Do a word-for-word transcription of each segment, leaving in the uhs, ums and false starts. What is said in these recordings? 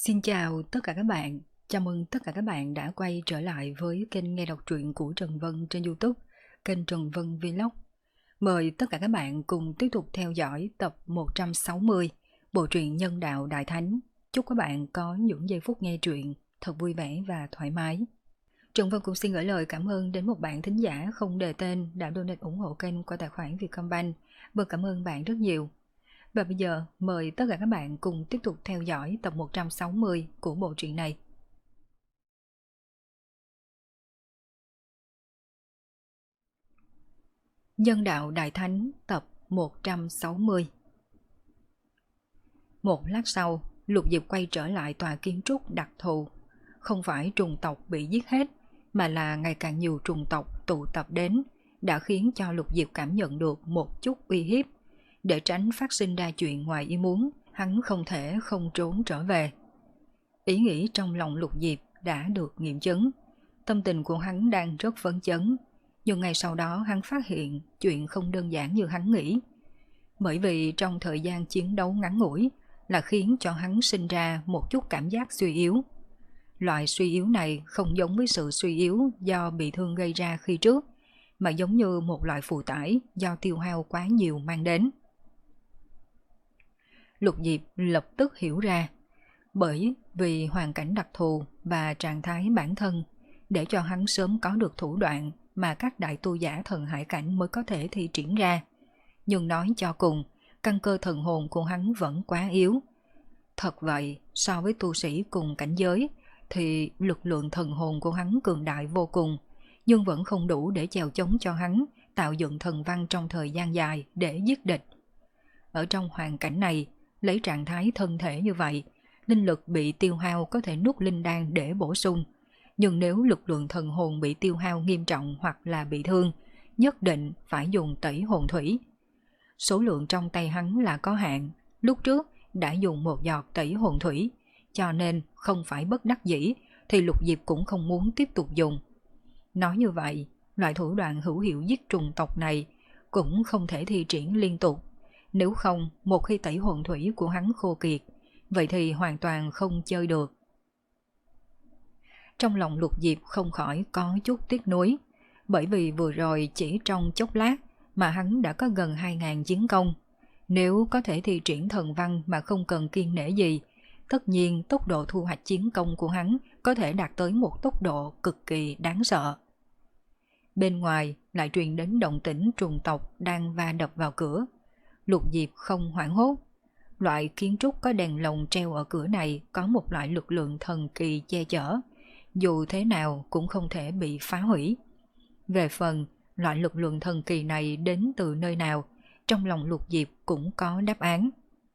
Xin chào tất cả các bạn, chào mừng tất cả các bạn đã quay trở lại với kênh nghe đọc truyện của Trần Vân trên YouTube, kênh Trần Vân Vlog. Mời tất cả các bạn cùng tiếp tục theo dõi tập một trăm sáu mươi bộ truyện Nhân Đạo Đại Thánh. Chúc các bạn có những giây phút nghe truyện thật vui vẻ và thoải mái. Trần Vân cũng xin gửi lời cảm ơn đến một bạn thính giả không đề tên đã donate ủng hộ kênh qua tài khoản Vietcombank. Vâng, cảm ơn bạn rất nhiều. Và bây giờ mời tất cả các bạn cùng tiếp tục theo dõi tập một trăm sáu mươi của bộ truyện này. Nhân Đạo Đại Thánh tập một trăm sáu mươi. Một lát sau, Lục Diệp quay trở lại tòa kiến trúc đặc thù. Không phải trùng tộc bị giết hết, mà là ngày càng nhiều trùng tộc tụ tập đến, đã khiến cho Lục Diệp cảm nhận được một chút uy hiếp. Để tránh phát sinh ra chuyện ngoài ý muốn, hắn không thể không trốn trở về. Ý nghĩ trong lòng Lục Diệp đã được nghiệm chứng. Tâm tình của hắn đang rất phấn chấn. Nhưng ngày sau đó hắn phát hiện chuyện không đơn giản như hắn nghĩ. Bởi vì trong thời gian chiến đấu ngắn ngủi là khiến cho hắn sinh ra một chút cảm giác suy yếu. Loại suy yếu này không giống với sự suy yếu do bị thương gây ra khi trước, mà giống như một loại phụ tải do tiêu hao quá nhiều mang đến. Lục Diệp lập tức hiểu ra, bởi vì hoàn cảnh đặc thù và trạng thái bản thân, để cho hắn sớm có được thủ đoạn mà các đại tu giả thần hải cảnh mới có thể thi triển ra. Nhưng nói cho cùng, căn cơ thần hồn của hắn vẫn quá yếu. Thật vậy, so với tu sĩ cùng cảnh giới, thì lực lượng thần hồn của hắn cường đại vô cùng, nhưng vẫn không đủ để chèo chống cho hắn tạo dựng thần văn trong thời gian dài để giết địch. Ở trong hoàn cảnh này, lấy trạng thái thân thể như vậy, linh lực bị tiêu hao có thể nuốt linh đan để bổ sung. Nhưng nếu lực lượng thần hồn bị tiêu hao nghiêm trọng hoặc là bị thương, nhất định phải dùng tẩy hồn thủy. Số lượng trong tay hắn là có hạn, lúc trước đã dùng một giọt tẩy hồn thủy, cho nên không phải bất đắc dĩ thì Lục Diệp cũng không muốn tiếp tục dùng. Nói như vậy, loại thủ đoạn hữu hiệu giết trùng tộc này cũng không thể thi triển liên tục. Nếu không, một khi tẩy hồn thủy của hắn khô kiệt, vậy thì hoàn toàn không chơi được. Trong lòng Lục Diệp không khỏi có chút tiếc nuối, bởi vì vừa rồi chỉ trong chốc lát mà hắn đã có gần hai nghìn chiến công. Nếu có thể thi triển thần văn mà không cần kiêng nể gì, tất nhiên tốc độ thu hoạch chiến công của hắn có thể đạt tới một tốc độ cực kỳ đáng sợ. Bên ngoài lại truyền đến động tĩnh trùng tộc đang va đập vào cửa. Lục Diệp không hoảng hốt. Loại kiến trúc có đèn lồng treo ở cửa này có một loại lực lượng thần kỳ che chở, dù thế nào cũng không thể bị phá hủy. Về phần loại lực lượng thần kỳ này đến từ nơi nào, trong lòng Lục Diệp cũng có đáp án.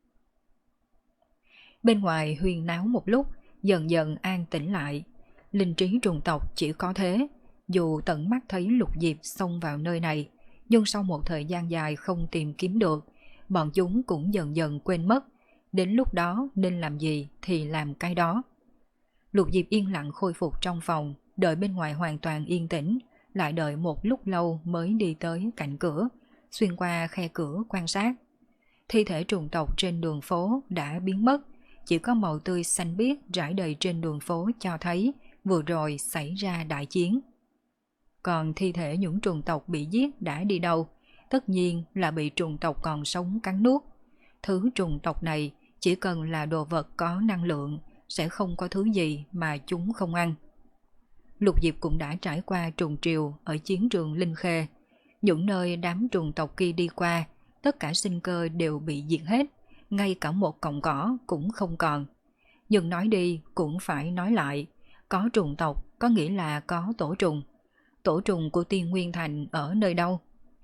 Bên ngoài huyên náo một lúc, dần dần an tĩnh lại. Linh trí trùng tộc chỉ có thế, dù tận mắt thấy Lục Diệp xông vào nơi này, nhưng sau một thời gian dài không tìm kiếm được, bọn chúng cũng dần dần quên mất, đến lúc đó nên làm gì thì làm cái đó. Lục Diệp yên lặng khôi phục trong phòng, đợi bên ngoài hoàn toàn yên tĩnh, lại đợi một lúc lâu mới đi tới cạnh cửa, xuyên qua khe cửa quan sát. Thi thể trùng tộc trên đường phố đã biến mất, chỉ có màu tươi xanh biếc rải đầy trên đường phố cho thấy vừa rồi xảy ra đại chiến. Còn thi thể những trùng tộc bị giết đã đi đâu? Tất nhiên là bị trùng tộc còn sống cắn nuốt. Thứ trùng tộc này chỉ cần là đồ vật có năng lượng, sẽ không có thứ gì mà chúng không ăn. Lục Diệp cũng đã trải qua trùng triều ở chiến trường Linh Khê. Những nơi đám trùng tộc kia đi qua, tất cả sinh cơ đều bị diệt hết, ngay cả một cọng cỏ cũng không còn. Nhưng nói đi cũng phải nói lại, có trùng tộc có nghĩa là có tổ trùng. Tổ trùng của Tiên Nguyên Thành ở nơi đâu?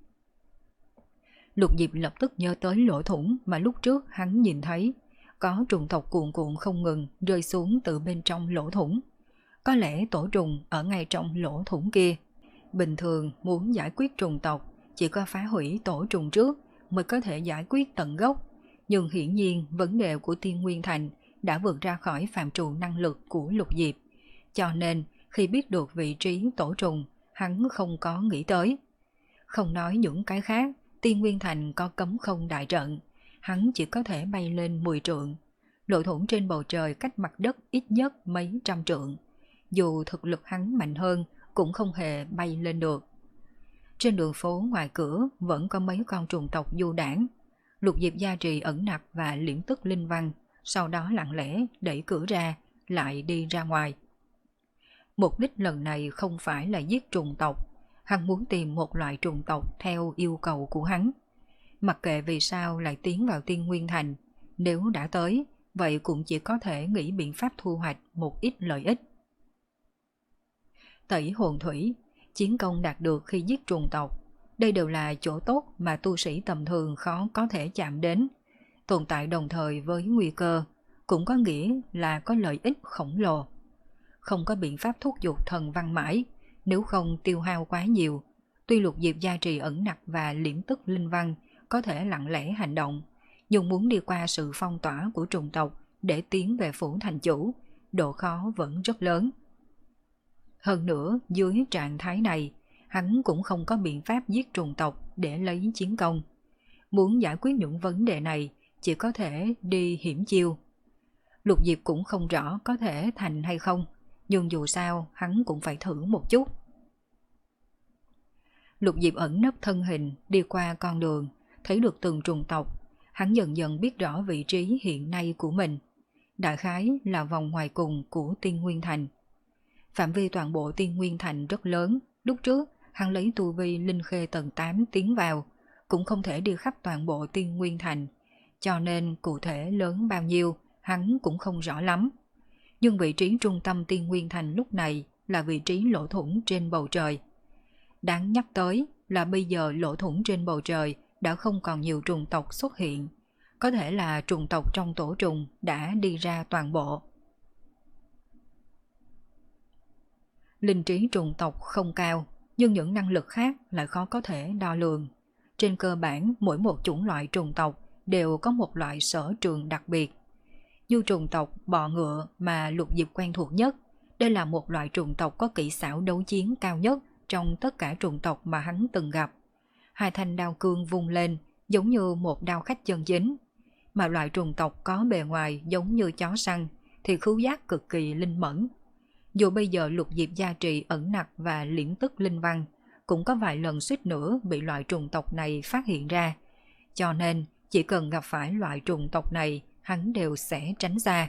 Lục Diệp lập tức nhớ tới lỗ thủng mà lúc trước hắn nhìn thấy, có trùng tộc cuồn cuộn không ngừng rơi xuống từ bên trong lỗ thủng. Có lẽ tổ trùng ở ngay trong lỗ thủng kia. Bình thường muốn giải quyết trùng tộc, chỉ có phá hủy tổ trùng trước mới có thể giải quyết tận gốc. Nhưng hiển nhiên vấn đề của Tiên Nguyên Thành đã vượt ra khỏi phạm trù năng lực của Lục Diệp. Cho nên khi biết được vị trí tổ trùng, hắn không có nghĩ tới. Không nói những cái khác, Tiên Nguyên Thành có cấm không đại trận, hắn chỉ có thể bay lên mười trượng. Lỗ thủng trên bầu trời cách mặt đất ít nhất mấy trăm trượng. Dù thực lực hắn mạnh hơn cũng không hề bay lên được. Trên đường phố ngoài cửa vẫn có mấy con trùng tộc du đảng. Lục Diệp gia trì ẩn nặc và liễm tức linh văn, sau đó lặng lẽ đẩy cửa ra, lại đi ra ngoài. Mục đích lần này không phải là giết trùng tộc, hắn muốn tìm một loại trùng tộc theo yêu cầu của hắn. Mặc kệ vì sao lại tiến vào Tiên Nguyên Thành, nếu đã tới, vậy cũng chỉ có thể nghĩ biện pháp thu hoạch một ít lợi ích. Tẩy hồn thủy, chiến công đạt được khi giết trùng tộc, đây đều là chỗ tốt mà tu sĩ tầm thường khó có thể chạm đến. Tồn tại đồng thời với nguy cơ, cũng có nghĩa là có lợi ích khổng lồ. Không có biện pháp thúc giục thần văn mãi, nếu không tiêu hao quá nhiều. Tuy Lục Diệp gia trì ẩn nặc và liễm tức linh văn có thể lặng lẽ hành động, nhưng muốn đi qua sự phong tỏa của trùng tộc để tiến về phủ thành chủ, độ khó vẫn rất lớn. Hơn nữa, dưới trạng thái này, hắn cũng không có biện pháp giết trùng tộc để lấy chiến công. Muốn giải quyết những vấn đề này, chỉ có thể đi hiểm chiêu. Lục Diệp cũng không rõ có thể thành hay không, nhưng dù sao hắn cũng phải thử một chút. Lục Diệp ẩn nấp thân hình đi qua con đường, thấy được từng trùng tộc, hắn dần dần biết rõ vị trí hiện nay của mình. Đại khái là vòng ngoài cùng của Tiên Nguyên Thành. Phạm vi toàn bộ Tiên Nguyên Thành rất lớn, lúc trước hắn lấy tu vi linh khê tầng tám tiến vào, cũng không thể đi khắp toàn bộ Tiên Nguyên Thành, cho nên cụ thể lớn bao nhiêu hắn cũng không rõ lắm. Nhưng vị trí trung tâm Tiên Nguyên Thành lúc này là vị trí lỗ thủng trên bầu trời. Đáng nhắc tới là bây giờ lỗ thủng trên bầu trời đã không còn nhiều trùng tộc xuất hiện, có thể là trùng tộc trong tổ trùng đã đi ra toàn bộ. Linh trí trùng tộc không cao, nhưng những năng lực khác lại khó có thể đo lường. Trên cơ bản, mỗi một chủng loại trùng tộc đều có một loại sở trường đặc biệt. Như trùng tộc bọ ngựa mà Lục Diệp quen thuộc nhất, đây là một loại trùng tộc có kỹ xảo đấu chiến cao nhất trong tất cả trùng tộc mà hắn từng gặp. Hai thanh đao cương vung lên giống như một đao khách chân chính, mà loại trùng tộc có bề ngoài giống như chó săn thì khứu giác cực kỳ linh mẫn. Dù bây giờ Lục Diệp gia trì ẩn nặc và liễm tức linh văn, cũng có vài lần suýt nữa bị loại trùng tộc này phát hiện ra, cho nên chỉ cần gặp phải loại trùng tộc này, hắn đều sẽ tránh xa.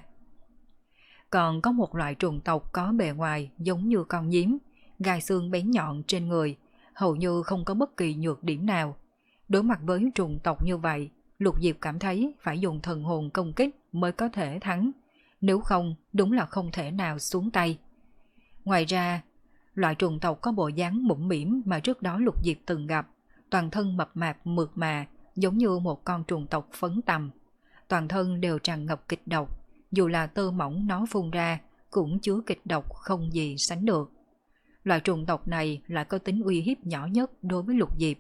Còn có một loại trùng tộc có bề ngoài giống như con nhím, gai xương bén nhọn trên người, hầu như không có bất kỳ nhược điểm nào. Đối mặt với trùng tộc như vậy, Lục Diệp cảm thấy phải dùng thần hồn công kích mới có thể thắng, nếu không đúng là không thể nào xuống tay. Ngoài ra, loại trùng tộc có bộ dáng mũm mĩm mà trước đó Lục Diệp từng gặp, toàn thân mập mạp mượt mà, giống như một con trùng tộc phấn tầm. Toàn thân đều tràn ngập kịch độc, dù là tơ mỏng nó phun ra cũng chứa kịch độc không gì sánh được. Loại trùng tộc này lại có tính uy hiếp nhỏ nhất đối với Lục Diệp.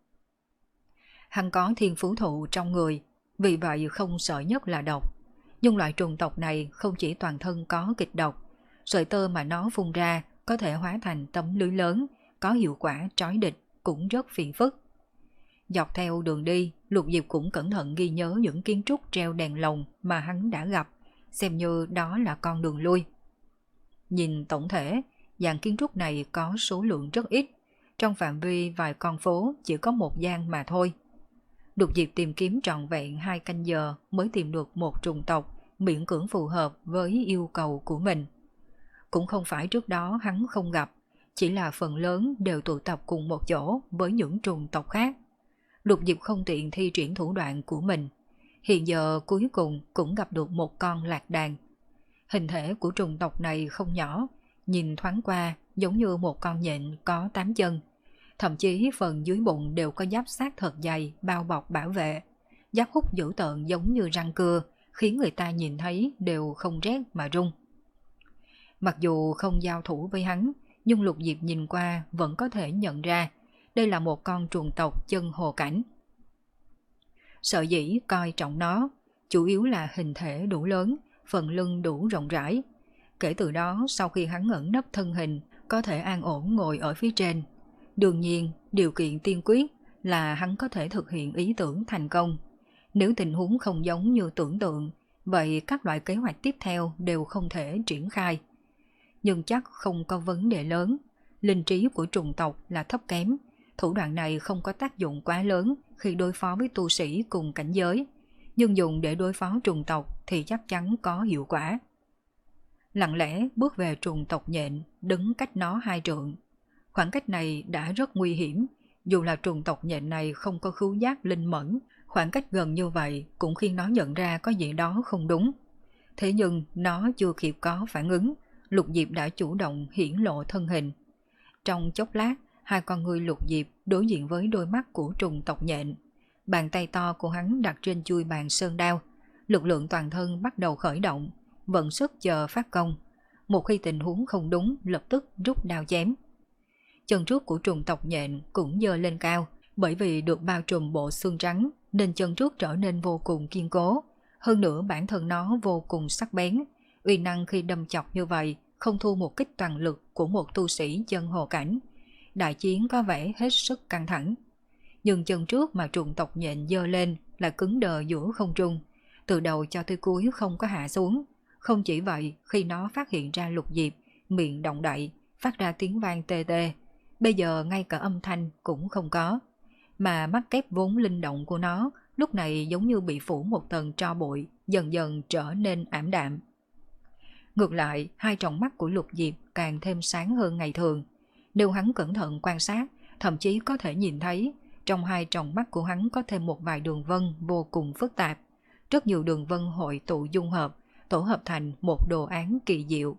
Hắn có thiên phú thụ trong người, vì vậy không sợ nhất là độc. Nhưng loại trùng tộc này không chỉ toàn thân có kịch độc, sợi tơ mà nó phun ra có thể hóa thành tấm lưới lớn, có hiệu quả trói địch, cũng rất phiền phức. Dọc theo đường đi, Lục Diệp cũng cẩn thận ghi nhớ những kiến trúc treo đèn lồng mà hắn đã gặp, xem như đó là con đường lui. Nhìn tổng thể, dạng kiến trúc này có số lượng rất ít, trong phạm vi vài con phố chỉ có một gian mà thôi. Lục Diệp tìm kiếm trọn vẹn hai canh giờ mới tìm được một trùng tộc miễn cưỡng phù hợp với yêu cầu của mình. Cũng không phải trước đó hắn không gặp, chỉ là phần lớn đều tụ tập cùng một chỗ với những trùng tộc khác. Lục Diệp không tiện thi triển thủ đoạn của mình. Hiện giờ cuối cùng cũng gặp được một con lạc đàn. Hình thể của trùng tộc này không nhỏ, nhìn thoáng qua giống như một con nhện có tám chân. Thậm chí phần dưới bụng đều có giáp xác thật dày bao bọc bảo vệ. Giáp hút dữ tợn giống như răng cưa, khiến người ta nhìn thấy đều không rét mà run. Mặc dù không giao thủ với hắn, nhưng Lục Diệp nhìn qua vẫn có thể nhận ra đây là một con trùng tộc chân hồ cảnh. Sợ dĩ coi trọng nó, chủ yếu là hình thể đủ lớn, phần lưng đủ rộng rãi. Kể từ đó, sau khi hắn ẩn nấp thân hình, có thể an ổn ngồi ở phía trên. Đương nhiên, điều kiện tiên quyết là hắn có thể thực hiện ý tưởng thành công. Nếu tình huống không giống như tưởng tượng, vậy các loại kế hoạch tiếp theo đều không thể triển khai. Nhưng chắc không có vấn đề lớn, linh trí của trùng tộc là thấp kém, thủ đoạn này không có tác dụng quá lớn khi đối phó với tu sĩ cùng cảnh giới, nhưng dùng để đối phó trùng tộc thì chắc chắn có hiệu quả. Lặng lẽ bước về trùng tộc nhện, đứng cách nó hai trượng. Khoảng cách này đã rất nguy hiểm, dù là trùng tộc nhện này không có khứu giác linh mẫn, khoảng cách gần như vậy cũng khiến nó nhận ra có gì đó không đúng. Thế nhưng nó chưa kịp có phản ứng, Lục Diệp đã chủ động hiển lộ thân hình. Trong chốc lát, hai con người Lục Diệp đối diện với đôi mắt của trùng tộc nhện. Bàn tay to của hắn đặt trên chuôi bàn sơn đao, lực lượng toàn thân bắt đầu khởi động, vận sức chờ phát công. Một khi tình huống không đúng, lập tức rút đao chém. Chân trước của trùng tộc nhện cũng giơ lên cao, bởi vì được bao trùm bộ xương trắng nên chân trước trở nên vô cùng kiên cố. Hơn nữa bản thân nó vô cùng sắc bén, uy năng khi đâm chọc như vậy không thua một kích toàn lực của một tu sĩ chân hồ cảnh. Đại chiến có vẻ hết sức căng thẳng. Nhưng chân trước mà trùng tộc nhện giơ lên là cứng đờ giữa không trung, từ đầu cho tới cuối không có hạ xuống. Không chỉ vậy, khi nó phát hiện ra Lục Diệp, miệng động đậy, phát ra tiếng vang tê tê. Bây giờ ngay cả âm thanh cũng không có. Mà mắt kép vốn linh động của nó lúc này giống như bị phủ một tầng tro bụi, dần dần trở nên ảm đạm. Ngược lại, hai tròng mắt của Lục Diệp càng thêm sáng hơn ngày thường. Nếu hắn cẩn thận quan sát, thậm chí có thể nhìn thấy trong hai tròng mắt của hắn có thêm một vài đường vân vô cùng phức tạp. Rất nhiều đường vân hội tụ dung hợp, tổ hợp thành một đồ án kỳ diệu.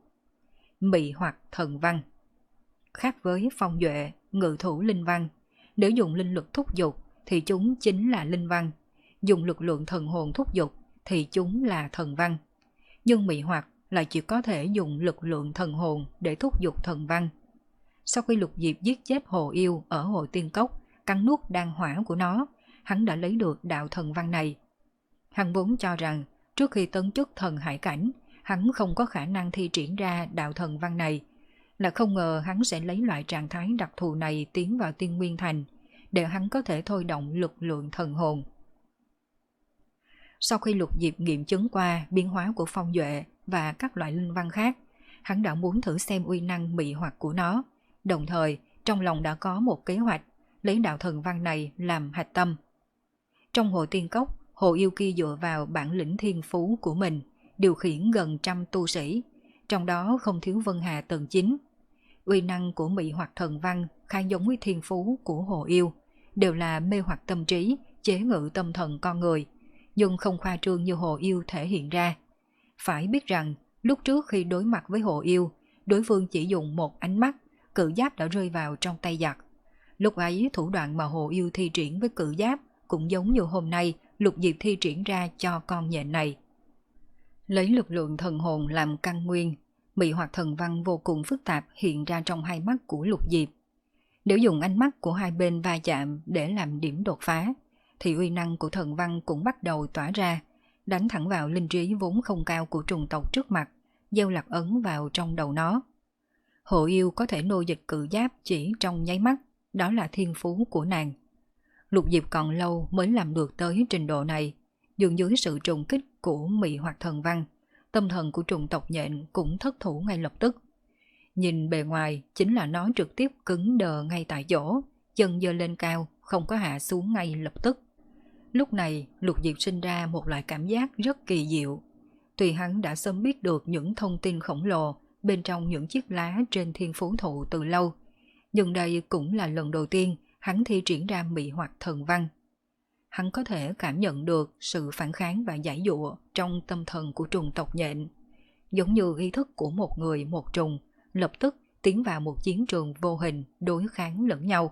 Mị hoặc thần văn. Khác với phong duệ, ngự thủ linh văn, nếu dùng linh lực thúc dục thì chúng chính là linh văn, dùng lực lượng thần hồn thúc dục thì chúng là thần văn. Nhưng mị hoặc lại chỉ có thể dùng lực lượng thần hồn để thúc dục thần văn. Sau khi Lục Diệp giết chết hồ yêu ở hồ tiên cốc, cắn nuốt đan hỏa của nó, hắn đã lấy được đạo thần văn này. Hắn vốn cho rằng trước khi tấn chức thần hải cảnh, hắn không có khả năng thi triển ra đạo thần văn này, là không ngờ hắn sẽ lấy loại trạng thái đặc thù này tiến vào Tiên Nguyên Thành, để hắn có thể thôi động lực lượng thần hồn. Sau khi Lục Diệp nghiệm chứng qua biến hóa của phong duệ và các loại linh văn khác, hắn đã muốn thử xem uy năng mị hoặc của nó, đồng thời trong lòng đã có một kế hoạch lấy đạo thần văn này làm hạch tâm. Trong hồ tiên cốc, hồ yêu kia dựa vào bản lĩnh thiên phú của mình, điều khiển gần trăm tu sĩ, trong đó không thiếu Vân Hà tầng chín. Uy năng của mị hoặc thần văn khá giống với thiên phú của hồ yêu, đều là mê hoặc tâm trí, chế ngự tâm thần con người, nhưng không khoa trương như hồ yêu thể hiện ra. Phải biết rằng, lúc trước khi đối mặt với hồ yêu, đối phương chỉ dùng một ánh mắt, cự giáp đã rơi vào trong tay giặc. Lúc ấy thủ đoạn mà hồ yêu thi triển với cự giáp cũng giống như hôm nay Lục Diệp thi triển ra cho con nhện này. Lấy lực lượng thần hồn làm căn nguyên, mị hoặc thần văn vô cùng phức tạp hiện ra trong hai mắt của Lục Diệp. Nếu dùng ánh mắt của hai bên va chạm để làm điểm đột phá, thì uy năng của thần văn cũng bắt đầu tỏa ra, đánh thẳng vào linh trí vốn không cao của trùng tộc trước mặt, gieo lạc ấn vào trong đầu nó. Hồ yêu có thể nô dịch cự giáp chỉ trong nháy mắt, đó là thiên phú của nàng. Lục Diệp còn lâu mới làm được tới trình độ này, dường dưới sự trùng kích của mị hoặc thần văn, tâm thần của trùng tộc nhện cũng thất thủ ngay lập tức. Nhìn bề ngoài chính là nó trực tiếp cứng đờ ngay tại chỗ, chân giơ lên cao, không có hạ xuống ngay lập tức. Lúc này Lục Diệp sinh ra một loại cảm giác rất kỳ diệu. Tuy hắn đã sớm biết được những thông tin khổng lồ bên trong những chiếc lá trên thiên phú thụ từ lâu, nhưng đây cũng là lần đầu tiên hắn thi triển ra mị hoặc thần văn. Hắn có thể cảm nhận được sự phản kháng và giải dụa trong tâm thần của trùng tộc nhện, giống như ý thức của một người một trùng lập tức tiến vào một chiến trường vô hình đối kháng lẫn nhau.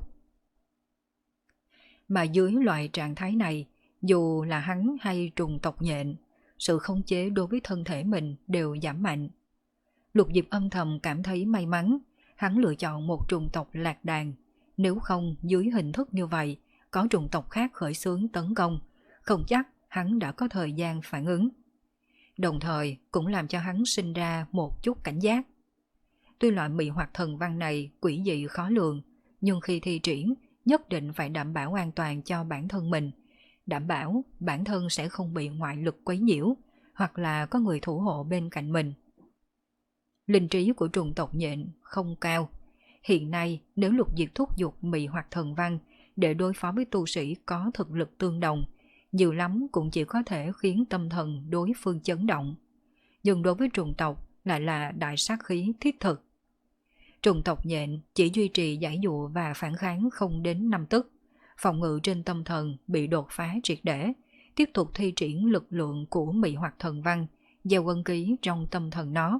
Mà dưới loại trạng thái này, dù là hắn hay trùng tộc nhện, sự khống chế đối với thân thể mình đều giảm mạnh. Lục Diệp âm thầm cảm thấy may mắn, hắn lựa chọn một trùng tộc lạc đàn, nếu không dưới hình thức như vậy, có trùng tộc khác khởi xướng tấn công, không chắc hắn đã có thời gian phản ứng. Đồng thời cũng làm cho hắn sinh ra một chút cảnh giác. Tuy loại mị hoặc thần văn này quỷ dị khó lường, nhưng khi thi triển, nhất định phải đảm bảo an toàn cho bản thân mình, đảm bảo bản thân sẽ không bị ngoại lực quấy nhiễu, hoặc là có người thủ hộ bên cạnh mình. Linh trí của trùng tộc nhện không cao. Hiện nay nếu Lục Diệp thúc giục mị hoặc thần văn để đối phó với tu sĩ có thực lực tương đồng, nhiều lắm cũng chỉ có thể khiến tâm thần đối phương chấn động. Nhưng đối với trùng tộc lại là đại sát khí thiết thực. Trùng tộc nhện chỉ duy trì giải dụa và phản kháng không đến năm tức, phòng ngự trên tâm thần bị đột phá triệt để, tiếp tục thi triển lực lượng của mị hoặc thần văn, gieo ân ký trong tâm thần nó.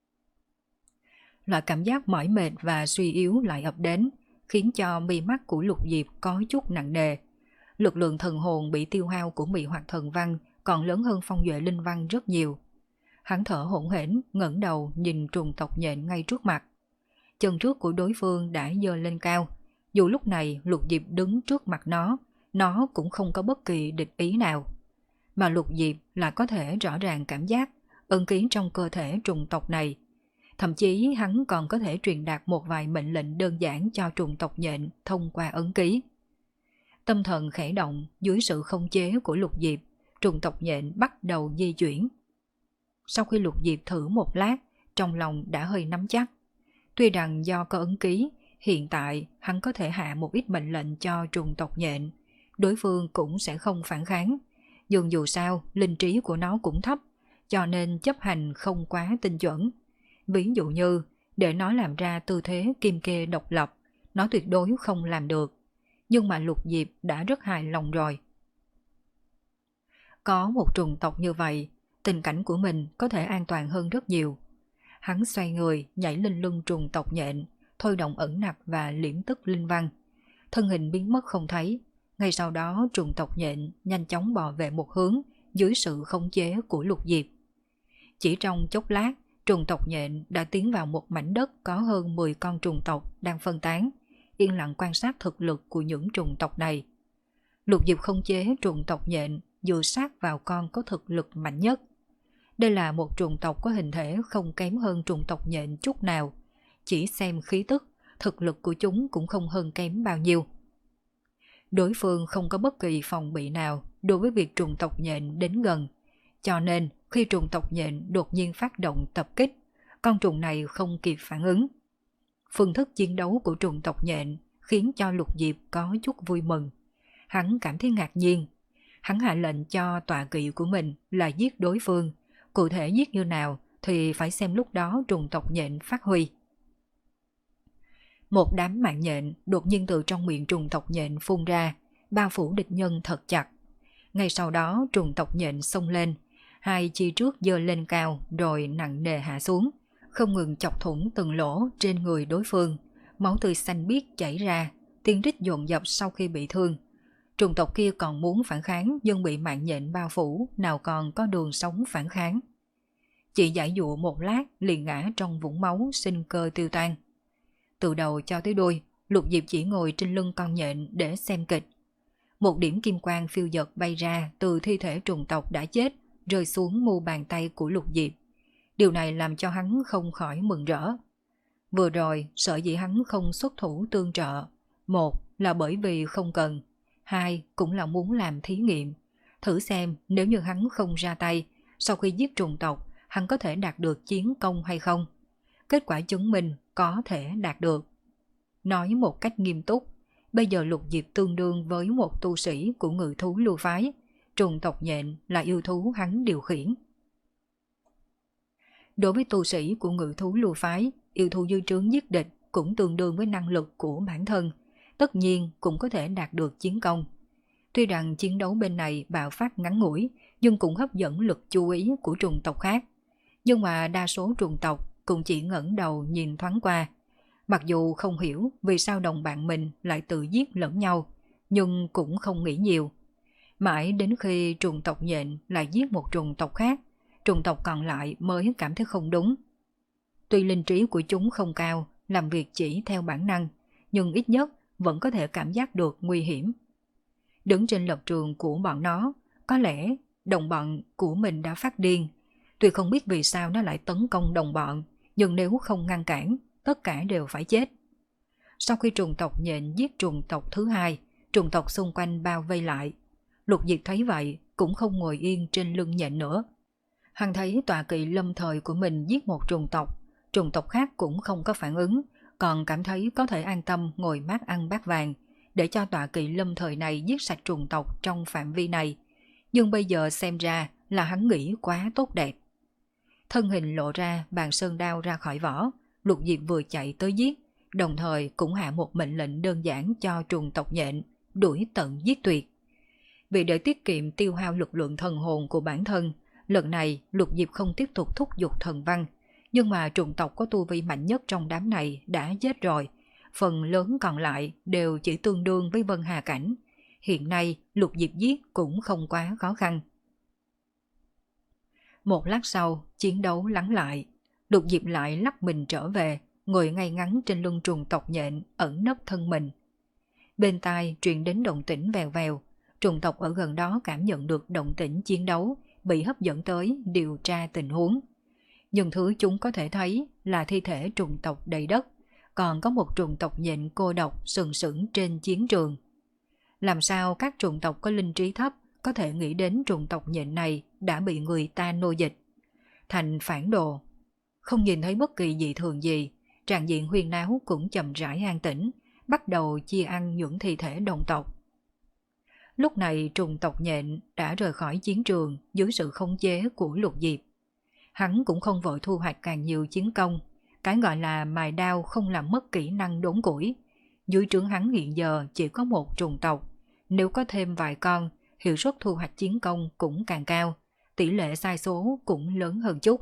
Loại cảm giác mỏi mệt và suy yếu lại ập đến, khiến cho mi mắt của Lục Diệp có chút nặng nề. Lực lượng thần hồn bị tiêu hao của mị hoặc thần văn còn lớn hơn phong duệ linh văn rất nhiều. Hắn thở hổn hển, ngẩng đầu nhìn trùng tộc nhện ngay trước mặt. Chân trước của đối phương đã giơ lên cao. Dù lúc này Lục Diệp đứng trước mặt nó, nó cũng không có bất kỳ địch ý nào. Mà Lục Diệp là có thể rõ ràng cảm giác ân ký trong cơ thể trùng tộc này. Thậm chí hắn còn có thể truyền đạt một vài mệnh lệnh đơn giản cho trùng tộc nhện thông qua ấn ký. Tâm thần khẽ động dưới sự khống chế của Lục Diệp, trùng tộc nhện bắt đầu di chuyển. Sau khi Lục Diệp thử một lát, trong lòng đã hơi nắm chắc. Tuy rằng do có ấn ký, hiện tại hắn có thể hạ một ít mệnh lệnh cho trùng tộc nhện, đối phương cũng sẽ không phản kháng. Nhưng dù sao, linh trí của nó cũng thấp, cho nên chấp hành không quá tinh chuẩn. Ví dụ như, để nó làm ra tư thế kim kê độc lập, nó tuyệt đối không làm được. Nhưng mà Lục Diệp đã rất hài lòng rồi. Có một trùng tộc như vậy, tình cảnh của mình có thể an toàn hơn rất nhiều. Hắn xoay người, nhảy lên lưng trùng tộc nhện, thôi động ẩn nặc và liễm tức linh văn. Thân hình biến mất không thấy. Ngay sau đó trùng tộc nhện nhanh chóng bò về một hướng dưới sự khống chế của Lục Diệp. Chỉ trong chốc lát, trùng tộc nhện đã tiến vào một mảnh đất có hơn mười con trùng tộc đang phân tán, yên lặng quan sát thực lực của những trùng tộc này. Lục Diệp khống chế trùng tộc nhện dựa sát vào con có thực lực mạnh nhất. Đây là một trùng tộc có hình thể không kém hơn trùng tộc nhện chút nào, chỉ xem khí tức, thực lực của chúng cũng không hơn kém bao nhiêu. Đối phương không có bất kỳ phòng bị nào đối với việc trùng tộc nhện đến gần, cho nên khi trùng tộc nhện đột nhiên phát động tập kích, con trùng này không kịp phản ứng. Phương thức chiến đấu của trùng tộc nhện khiến cho Lục Diệp có chút vui mừng. Hắn cảm thấy ngạc nhiên. Hắn hạ lệnh cho tọa kỵ của mình là giết đối phương. Cụ thể giết như nào thì phải xem lúc đó trùng tộc nhện phát huy. Một đám mạng nhện đột nhiên từ trong miệng trùng tộc nhện phun ra, bao phủ địch nhân thật chặt. Ngay sau đó trùng tộc nhện xông lên, hai chi trước giơ lên cao rồi nặng nề hạ xuống, không ngừng chọc thủng từng lỗ trên người đối phương. Máu tươi xanh biếc chảy ra, tiếng rít dồn dập sau khi bị thương. Trùng tộc kia còn muốn phản kháng nhưng bị mạng nhện bao phủ, nào còn có đường sống phản kháng. Chỉ giải dụa một lát liền ngã trong vũng máu, sinh cơ tiêu tan. Từ đầu cho tới đuôi, Lục Diệp chỉ ngồi trên lưng con nhện để xem kịch. Một điểm kim quang phiêu dật bay ra từ thi thể trùng tộc đã chết, rơi xuống mu bàn tay của Lục Diệp. Điều này làm cho hắn không khỏi mừng rỡ. Vừa rồi, sở dĩ hắn không xuất thủ tương trợ, một là bởi vì không cần, hai cũng là muốn làm thí nghiệm, thử xem nếu như hắn không ra tay, sau khi giết trùng tộc, hắn có thể đạt được chiến công hay không. Kết quả chứng minh có thể đạt được. Nói một cách nghiêm túc, bây giờ Lục Diệp tương đương với một tu sĩ của ngự thú lưu phái, trùng tộc nhện là yêu thú hắn điều khiển. Đối với tu sĩ của ngự thú lưu phái, yêu thú dư trướng giết địch cũng tương đương với năng lực của bản thân, tất nhiên cũng có thể đạt được chiến công. Tuy rằng chiến đấu bên này bạo phát ngắn ngủi, nhưng cũng hấp dẫn lực chú ý của trùng tộc khác. Nhưng mà đa số trùng tộc cũng chỉ ngẩng đầu nhìn thoáng qua. Mặc dù không hiểu vì sao đồng bạn mình lại tự giết lẫn nhau, nhưng cũng không nghĩ nhiều. Mãi đến khi trùng tộc nhện lại giết một trùng tộc khác, trùng tộc còn lại mới cảm thấy không đúng. Tuy linh trí của chúng không cao, làm việc chỉ theo bản năng, nhưng ít nhất vẫn có thể cảm giác được nguy hiểm. Đứng trên lập trường của bọn nó, có lẽ đồng bọn của mình đã phát điên. Tuy không biết vì sao nó lại tấn công đồng bọn, nhưng nếu không ngăn cản, tất cả đều phải chết. Sau khi trùng tộc nhện giết trùng tộc thứ hai, trùng tộc xung quanh bao vây lại. Lục Diệp thấy vậy cũng không ngồi yên trên lưng nhện nữa. Hắn thấy tọa kỵ lâm thời của mình giết một trùng tộc, trùng tộc khác cũng không có phản ứng, còn cảm thấy có thể an tâm ngồi mát ăn bát vàng, để cho tọa kỵ lâm thời này giết sạch trùng tộc trong phạm vi này. Nhưng bây giờ xem ra là hắn nghĩ quá tốt đẹp. Thân hình lộ ra, bàn sơn đao ra khỏi vỏ, Lục Diệp vừa chạy tới giết, đồng thời cũng hạ một mệnh lệnh đơn giản cho trùng tộc nhện, đuổi tận giết tuyệt. Vì để tiết kiệm tiêu hao lực lượng thần hồn của bản thân, lần này Lục Diệp không tiếp tục thúc giục thần văn, nhưng mà trùng tộc có tu vi mạnh nhất trong đám này đã chết rồi, phần lớn còn lại đều chỉ tương đương với Vân Hà Cảnh. Hiện nay Lục Diệp giết cũng không quá khó khăn. Một lát sau, chiến đấu lắng lại, Lục Diệp lại lắc mình trở về, ngồi ngay ngắn trên lưng trùng tộc nhện ẩn nấp thân mình. Bên tai truyền đến động tĩnh vèo vèo, trùng tộc ở gần đó cảm nhận được động tĩnh chiến đấu, bị hấp dẫn tới điều tra tình huống. Nhưng thứ chúng có thể thấy là thi thể trùng tộc đầy đất, còn có một trùng tộc nhện cô độc sừng sững trên chiến trường. Làm sao các trùng tộc có linh trí thấp có thể nghĩ đến trùng tộc nhện này đã bị người ta nô dịch thành phản đồ? Không nhìn thấy bất kỳ dị thường gì, tràng diện huyên náo cũng chậm rãi an tĩnh, bắt đầu chia ăn những thi thể đồng tộc. Lúc này trùng tộc nhện đã rời khỏi chiến trường dưới sự khống chế của Lục Diệp. Hắn cũng không vội thu hoạch càng nhiều chiến công, cái gọi là mài đao không làm mất kỹ năng đốn củi. Dưới trướng hắn hiện giờ chỉ có một trùng tộc, nếu có thêm vài con, hiệu suất thu hoạch chiến công cũng càng cao, tỷ lệ sai số cũng lớn hơn chút.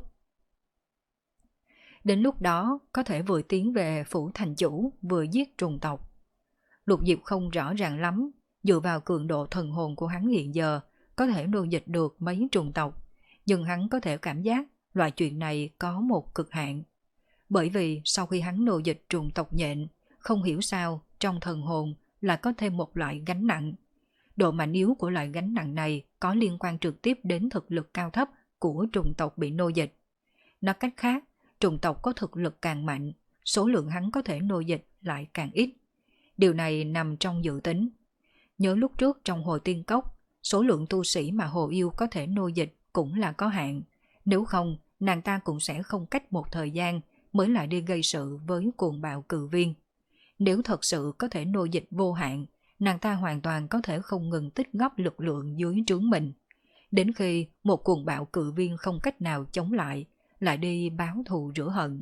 Đến lúc đó có thể vừa tiến về phủ thành chủ vừa giết trùng tộc. Lục Diệp không rõ ràng lắm, dựa vào cường độ thần hồn của hắn hiện giờ có thể nô dịch được mấy trùng tộc, nhưng hắn có thể cảm giác loại chuyện này có một cực hạn. Bởi vì sau khi hắn nô dịch trùng tộc nhện, không hiểu sao trong thần hồn là có thêm một loại gánh nặng. Độ mạnh yếu của loại gánh nặng này có liên quan trực tiếp đến thực lực cao thấp của trùng tộc bị nô dịch. Nói cách khác, trùng tộc có thực lực càng mạnh, số lượng hắn có thể nô dịch lại càng ít. Điều này nằm trong dự tính. Nhớ lúc trước trong Hồ Tiên Cốc, số lượng tu sĩ mà Hồ Yêu có thể nô dịch cũng là có hạn. Nếu không, nàng ta cũng sẽ không cách một thời gian mới lại đi gây sự với cuồng bạo cự viên. Nếu thật sự có thể nô dịch vô hạn, nàng ta hoàn toàn có thể không ngừng tích góp lực lượng dưới trướng mình. Đến khi một cuồng bạo cự viên không cách nào chống lại, lại đi báo thù rửa hận.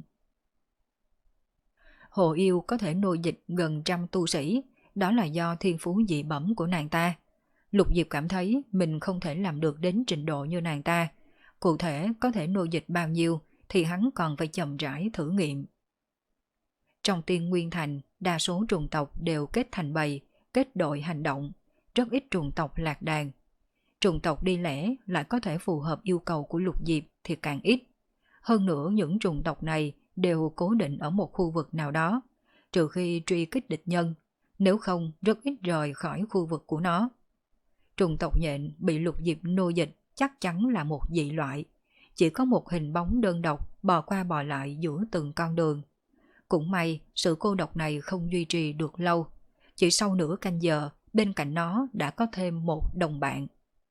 Hồ Yêu có thể nô dịch gần trăm tu sĩ, đó là do thiên phú dị bẩm của nàng ta. Lục Diệp cảm thấy mình không thể làm được đến trình độ như nàng ta. Cụ thể có thể nô dịch bao nhiêu thì hắn còn phải chậm rãi thử nghiệm. Trong Tiên Nguyên Thành, đa số trùng tộc đều kết thành bầy, kết đội hành động, rất ít trùng tộc lạc đàn. Trùng tộc đi lẻ lại có thể phù hợp yêu cầu của Lục Diệp thì càng ít. Hơn nữa những trùng tộc này đều cố định ở một khu vực nào đó, trừ khi truy kích địch nhân, nếu không rất ít rời khỏi khu vực của nó. Trùng tộc nhện bị Lục Diệp nô dịch chắc chắn là một dị loại, chỉ có một hình bóng đơn độc bò qua bò lại giữa từng con đường. Cũng may sự cô độc này không duy trì được lâu, chỉ sau nửa canh giờ bên cạnh nó đã có thêm một đồng bạn.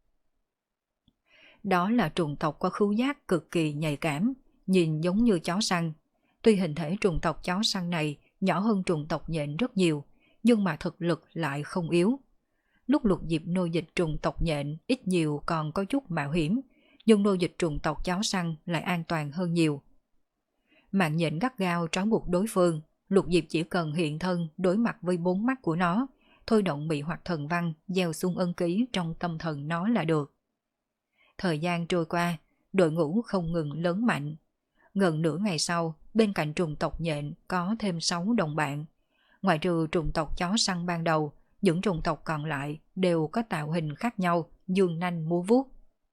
Đó là trùng tộc có khứu giác cực kỳ nhạy cảm, nhìn giống như chó săn. Tuy hình thể trùng tộc chó săn này nhỏ hơn trùng tộc nhện rất nhiều, nhưng mà thực lực lại không yếu. Lúc Lục Diệp nô dịch trùng tộc nhện ít nhiều còn có chút mạo hiểm, nhưng nô dịch trùng tộc chó săn lại an toàn hơn nhiều. Mạng nhện gắt gao trói buộc đối phương, Lục Diệp chỉ cần hiện thân đối mặt với bốn mắt của nó, thôi động mị hoặc thần văn gieo xuống ân ký trong tâm thần nó là được. Thời gian trôi qua, đội ngũ không ngừng lớn mạnh. Gần nửa ngày sau, bên cạnh trùng tộc nhện có thêm sáu đồng bạn. Ngoài trừ trùng tộc chó săn ban đầu, những trùng tộc còn lại đều có tạo hình khác nhau, dương nanh múa vuốt.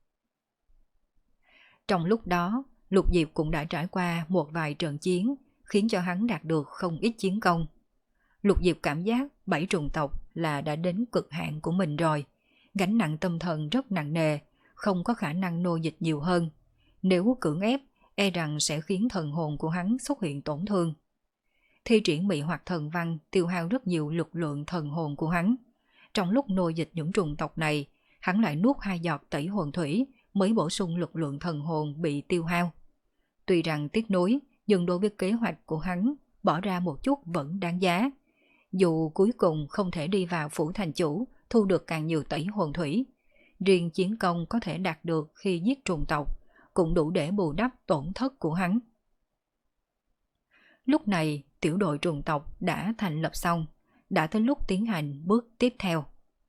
Trong lúc đó, Lục Diệp cũng đã trải qua một vài trận chiến, khiến cho hắn đạt được không ít chiến công. Lục Diệp cảm giác bảy trùng tộc là đã đến cực hạn của mình rồi, gánh nặng tâm thần rất nặng nề, không có khả năng nô dịch nhiều hơn. Nếu cưỡng ép, e rằng sẽ khiến thần hồn của hắn xuất hiện tổn thương. Thi triển mị hoặc thần văn tiêu hao rất nhiều lực lượng thần hồn của hắn. Trong lúc nô dịch những trùng tộc này, hắn lại nuốt hai giọt tẩy hồn thủy, mới bổ sung lực lượng thần hồn bị tiêu hao. Tuy rằng tiếc nuối, nhưng đối với kế hoạch của hắn, bỏ ra một chút vẫn đáng giá. Dù cuối cùng không thể đi vào phủ thành chủ, thu được càng nhiều tẩy hồn thủy, riêng chiến công có thể đạt được khi giết trùng tộc, cũng đủ để bù đắp tổn thất của hắn. Lúc này, tiểu đội trùng tộc đã thành lập xong, đã tới lúc tiến hành bước tiếp theo.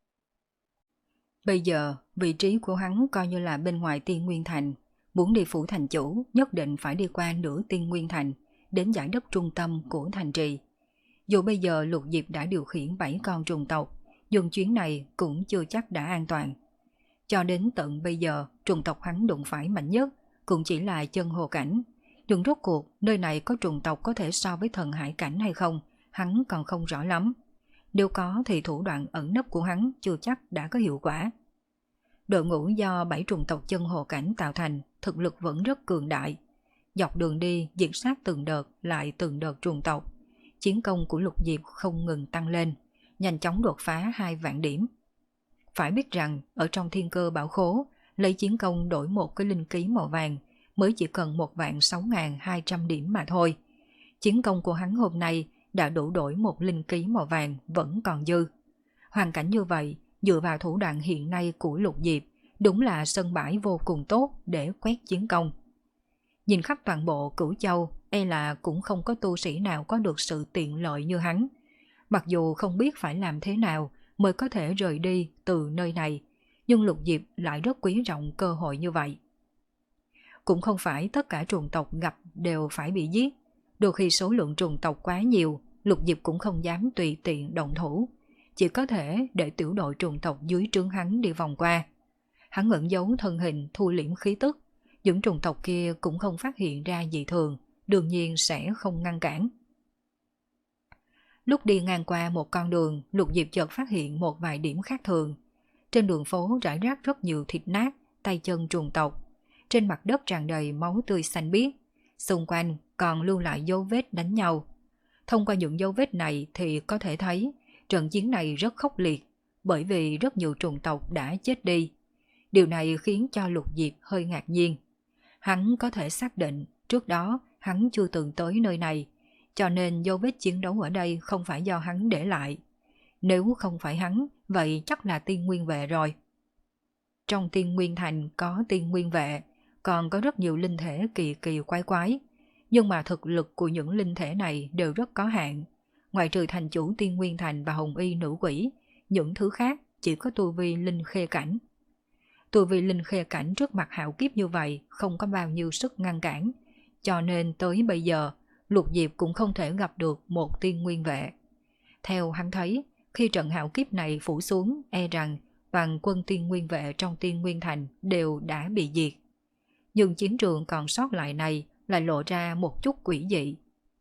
Bây giờ, vị trí của hắn coi như là bên ngoài Tiên Nguyên Thành, muốn đi phủ thành chủ nhất định phải đi qua nửa Tiên Nguyên Thành, đến giải đất trung tâm của thành trì. Dù bây giờ Lục Diệp đã điều khiển bảy con trùng tộc, nhưng chuyến này cũng chưa chắc đã an toàn. Cho đến tận bây giờ, trùng tộc hắn đụng phải mạnh nhất cũng chỉ là chân hồ cảnh. Nhưng rốt cuộc, nơi này có trùng tộc có thể so với thần hải cảnh hay không, hắn còn không rõ lắm. Nếu có thì thủ đoạn ẩn nấp của hắn chưa chắc đã có hiệu quả. Đội ngũ do bảy trùng tộc chân hồ cảnh tạo thành, thực lực vẫn rất cường đại. Dọc đường đi, diệt sát từng đợt lại từng đợt trùng tộc. Chiến công của Lục Diệp không ngừng tăng lên, nhanh chóng đột phá hai vạn điểm. Phải biết rằng, ở trong thiên cơ bảo khố, lấy chiến công đổi một cái linh ký màu vàng mới chỉ cần một vạn sáu ngàn hai trăm điểm mà thôi. Chiến công của hắn hôm nay đã đủ đổi một linh ký màu vàng vẫn còn dư. Hoàn cảnh như vậy, dựa vào thủ đoạn hiện nay của Lục Diệp, đúng là sân bãi vô cùng tốt để quét chiến công. Nhìn khắp toàn bộ Cửu Châu, e là cũng không có tu sĩ nào có được sự tiện lợi như hắn. Mặc dù không biết phải làm thế nào mới có thể rời đi từ nơi này, nhưng Lục Diệp lại rất quý trọng cơ hội như vậy. Cũng không phải tất cả trùng tộc gặp đều phải bị giết. Đôi khi số lượng trùng tộc quá nhiều, Lục Diệp cũng không dám tùy tiện động thủ. Chỉ có thể để tiểu đội trùng tộc dưới trướng hắn đi vòng qua. Hắn ẩn giấu thân hình, thu liễm khí tức. Những trùng tộc kia cũng không phát hiện ra dị thường, đương nhiên sẽ không ngăn cản. Lúc đi ngang qua một con đường, Lục Diệp chợt phát hiện một vài điểm khác thường. Trên đường phố rải rác rất nhiều thịt nát, tay chân trùng tộc. Trên mặt đất tràn đầy máu tươi xanh biếc. Xung quanh còn lưu lại dấu vết đánh nhau. Thông qua những dấu vết này thì có thể thấy trận chiến này rất khốc liệt, bởi vì rất nhiều trùng tộc đã chết đi. Điều này khiến cho Lục Diệp hơi ngạc nhiên. Hắn có thể xác định trước đó hắn chưa từng tới nơi này, cho nên dấu vết chiến đấu ở đây không phải do hắn để lại. Nếu không phải hắn, vậy chắc là Tiên Nguyên Vệ rồi. Trong Tiên Nguyên Thành có Tiên Nguyên Vệ, còn có rất nhiều linh thể kỳ kỳ quái quái. Nhưng mà thực lực của những linh thể này đều rất có hạn. Ngoài trừ thành chủ Tiên Nguyên Thành và Hồng Y Nữ Quỷ, những thứ khác chỉ có tu vi linh khê cảnh. Tu vi linh khê cảnh trước mặt hạo kiếp như vậy không có bao nhiêu sức ngăn cản. Cho nên tới bây giờ, Lục Diệp cũng không thể gặp được một Tiên Nguyên Vệ. Theo hắn thấy, khi trận hạo kiếp này phủ xuống, e rằng toàn quân Tiên Nguyên Vệ trong Tiên Nguyên Thành đều đã bị diệt. Nhưng chiến trường còn sót lại này lại lộ ra một chút quỷ dị.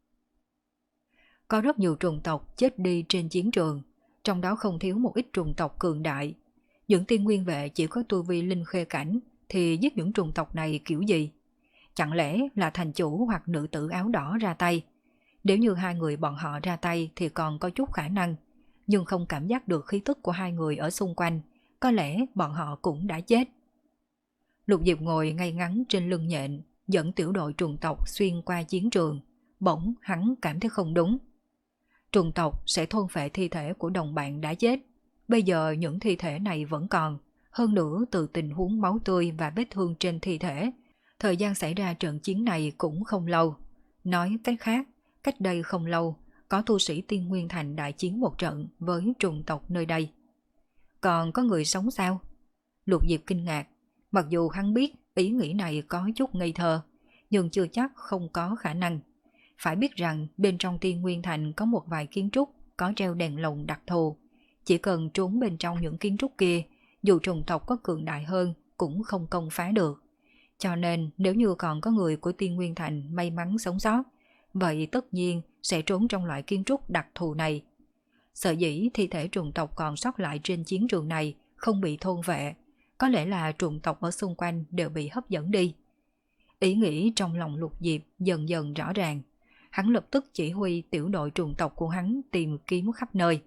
Có rất nhiều trùng tộc chết đi trên chiến trường, trong đó không thiếu một ít trùng tộc cường đại. Những Tiên Nguyên Vệ chỉ có tu vi linh khê cảnh thì giết những trùng tộc này kiểu gì? Chẳng lẽ là thành chủ hoặc nữ tử áo đỏ ra tay? Nếu như hai người bọn họ ra tay thì còn có chút khả năng, nhưng không cảm giác được khí tức của hai người ở xung quanh, có lẽ bọn họ cũng đã chết. Lục Diệp ngồi ngay ngắn trên lưng nhện, dẫn tiểu đội trùng tộc xuyên qua chiến trường. Bỗng hắn cảm thấy không đúng. Trùng tộc sẽ thôn phệ thi thể của đồng bạn đã chết. Bây giờ những thi thể này vẫn còn. Hơn nữa từ tình huống máu tươi và vết thương trên thi thể, thời gian xảy ra trận chiến này cũng không lâu. Nói cách khác, cách đây không lâu, có tu sĩ Tiên Nguyên Thành đại chiến một trận với trùng tộc nơi đây. Còn có người sống sao? Lục Diệp kinh ngạc. Mặc dù hắn biết ý nghĩ này có chút ngây thơ, nhưng chưa chắc không có khả năng. Phải biết rằng bên trong Tiên Nguyên Thành có một vài kiến trúc có treo đèn lồng đặc thù. Chỉ cần trốn bên trong những kiến trúc kia, dù trùng tộc có cường đại hơn cũng không công phá được. Cho nên nếu như còn có người của Tiên Nguyên Thành may mắn sống sót, vậy tất nhiên sẽ trốn trong loại kiến trúc đặc thù này. Sở dĩ thi thể trùng tộc còn sót lại trên chiến trường này không bị thôn vệ, có lẽ là trùng tộc ở xung quanh đều bị hấp dẫn đi. Ý nghĩ trong lòng Lục Diệp dần dần rõ ràng. Hắn lập tức chỉ huy tiểu đội trùng tộc của hắn tìm kiếm khắp nơi.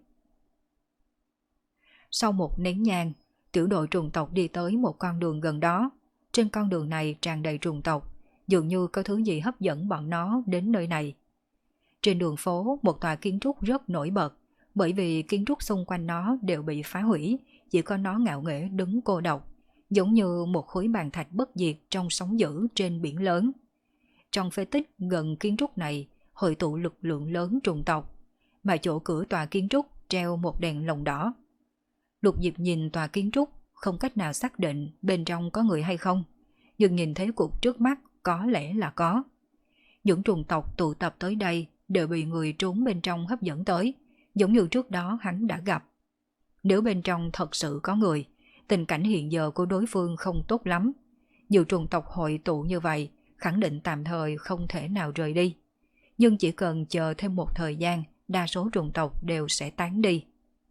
Sau một nén nhang, tiểu đội trùng tộc đi tới một con đường gần đó. Trên con đường này tràn đầy trùng tộc, dường như có thứ gì hấp dẫn bọn nó đến nơi này. Trên đường phố, một tòa kiến trúc rất nổi bật, bởi vì kiến trúc xung quanh nó đều bị phá hủy, chỉ có nó ngạo nghễ đứng cô độc, giống như một khối bàn thạch bất diệt trong sóng dữ trên biển lớn. Trong phế tích gần kiến trúc này hội tụ lực lượng lớn trùng tộc, mà chỗ cửa tòa kiến trúc treo một đèn lồng đỏ. Lục Diệp nhìn tòa kiến trúc, không cách nào xác định bên trong có người hay không, nhưng nhìn thấy cục trước mắt có lẽ là có. Những trùng tộc tụ tập tới đây đều bị người trốn bên trong hấp dẫn tới, giống như trước đó hắn đã gặp. Nếu bên trong thật sự có người, tình cảnh hiện giờ của đối phương không tốt lắm. Nhiều trùng tộc hội tụ như vậy, khẳng định tạm thời không thể nào rời đi. Nhưng chỉ cần chờ thêm một thời gian, đa số trùng tộc đều sẽ tán đi.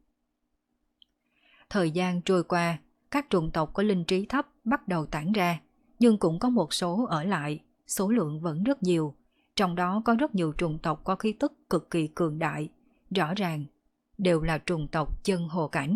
Thời gian trôi qua, các trùng tộc có linh trí thấp bắt đầu tản ra, nhưng cũng có một số ở lại, số lượng vẫn rất nhiều. Trong đó có rất nhiều trùng tộc có khí tức cực kỳ cường đại, rõ ràng đều là trùng tộc chân hồ cảnh.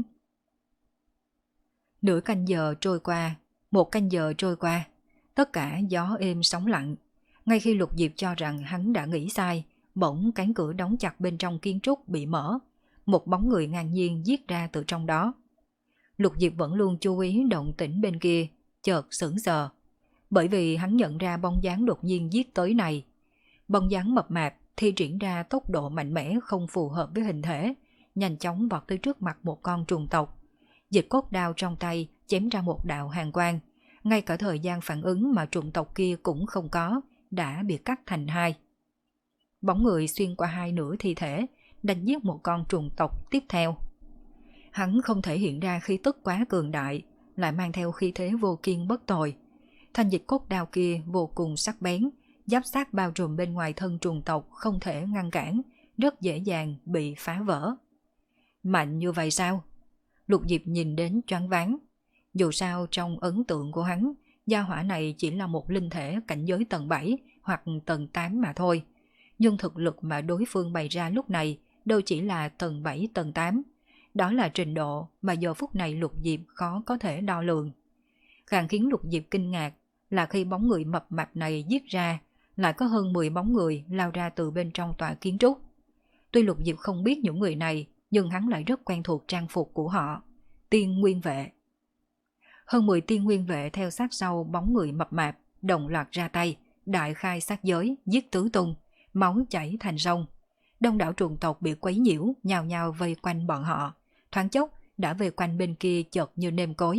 Nửa canh giờ trôi qua, một canh giờ trôi qua, tất cả gió êm sóng lặng. Ngay khi Lục Diệp cho rằng hắn đã nghĩ sai, bỗng cánh cửa đóng chặt bên trong kiến trúc bị mở, một bóng người ngang nhiên giết ra từ trong đó. Lục Diệp vẫn luôn chú ý động tĩnh bên kia, chợt sững sờ, bởi vì hắn nhận ra bóng dáng đột nhiên giết tới này. Bóng dáng mập mạp thi triển ra tốc độ mạnh mẽ không phù hợp với hình thể, nhanh chóng vọt tới trước mặt một con trùng tộc. Dịch cốt đao trong tay chém ra một đạo hàn quang, ngay cả thời gian phản ứng mà trùng tộc kia cũng không có, đã bị cắt thành hai. Bóng người xuyên qua hai nửa thi thể, đánh giết một con trùng tộc tiếp theo. Hắn không thể hiện ra khí tức quá cường đại, lại mang theo khí thế vô kiên bất tồi. Thanh dịch cốt đao kia vô cùng sắc bén, giáp sát bao trùm bên ngoài thân trùng tộc không thể ngăn cản, rất dễ dàng bị phá vỡ. Mạnh như vậy sao? Lục Diệp nhìn đến choáng váng. Dù sao trong ấn tượng của hắn, gia hỏa này chỉ là một linh thể cảnh giới tầng bảy hoặc tầng tám mà thôi. Nhưng thực lực mà đối phương bày ra lúc này đâu chỉ là tầng bảy tầng tám. Đó là trình độ mà giờ phút này Lục Diệp khó có thể đo lường. Càng khiến Lục Diệp kinh ngạc là khi bóng người mập mạp này giết ra, lại có hơn mười bóng người lao ra từ bên trong tòa kiến trúc. Tuy Lục Diệp không biết những người này, nhưng hắn lại rất quen thuộc trang phục của họ. Tiên Nguyên Vệ. Hơn mười tiên nguyên vệ theo sát sau bóng người mập mạp, đồng loạt ra tay, đại khai sát giới, giết tứ tung, máu chảy thành sông. Đông đảo trùng tộc bị quấy nhiễu, nhào nhào vây quanh bọn họ, thoáng chốc đã về quanh bên kia chợt như nêm cối.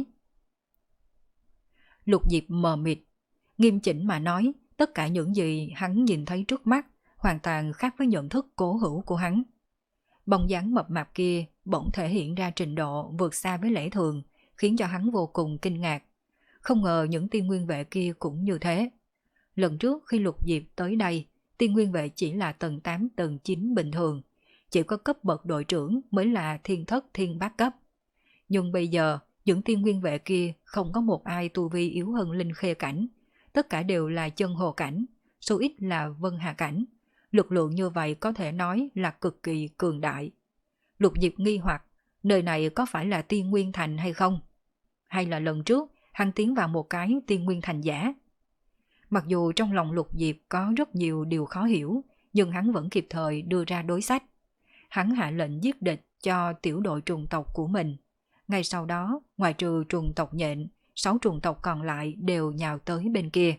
Lục Diệp mờ mịt, nghiêm chỉnh mà nói, tất cả những gì hắn nhìn thấy trước mắt hoàn toàn khác với nhận thức cố hữu của hắn. Bóng dáng mập mạp kia bỗng thể hiện ra trình độ vượt xa với lẽ thường, khiến cho hắn vô cùng kinh ngạc. Không ngờ những tiên nguyên vệ kia cũng như thế. Lần trước khi Lục Diệp tới đây, tiên nguyên vệ chỉ là tầng tám tầng chín bình thường, chỉ có cấp bậc đội trưởng mới là thiên thất thiên bát cấp. Nhưng bây giờ, những tiên nguyên vệ kia không có một ai tu vi yếu hơn linh khê cảnh, tất cả đều là chân hồ cảnh, số ít là vân hà cảnh. Lực lượng như vậy có thể nói là cực kỳ cường đại. Lục Diệp nghi hoặc, nơi này có phải là tiên nguyên thành hay không? Hay là lần trước hắn tiến vào một cái tiên nguyên thành giả? Mặc dù trong lòng Lục Diệp có rất nhiều điều khó hiểu, nhưng hắn vẫn kịp thời đưa ra đối sách. Hắn hạ lệnh giết địch cho tiểu đội trùng tộc của mình. Ngay sau đó, ngoài trừ trùng tộc nhện, sáu trùng tộc còn lại đều nhào tới bên kia.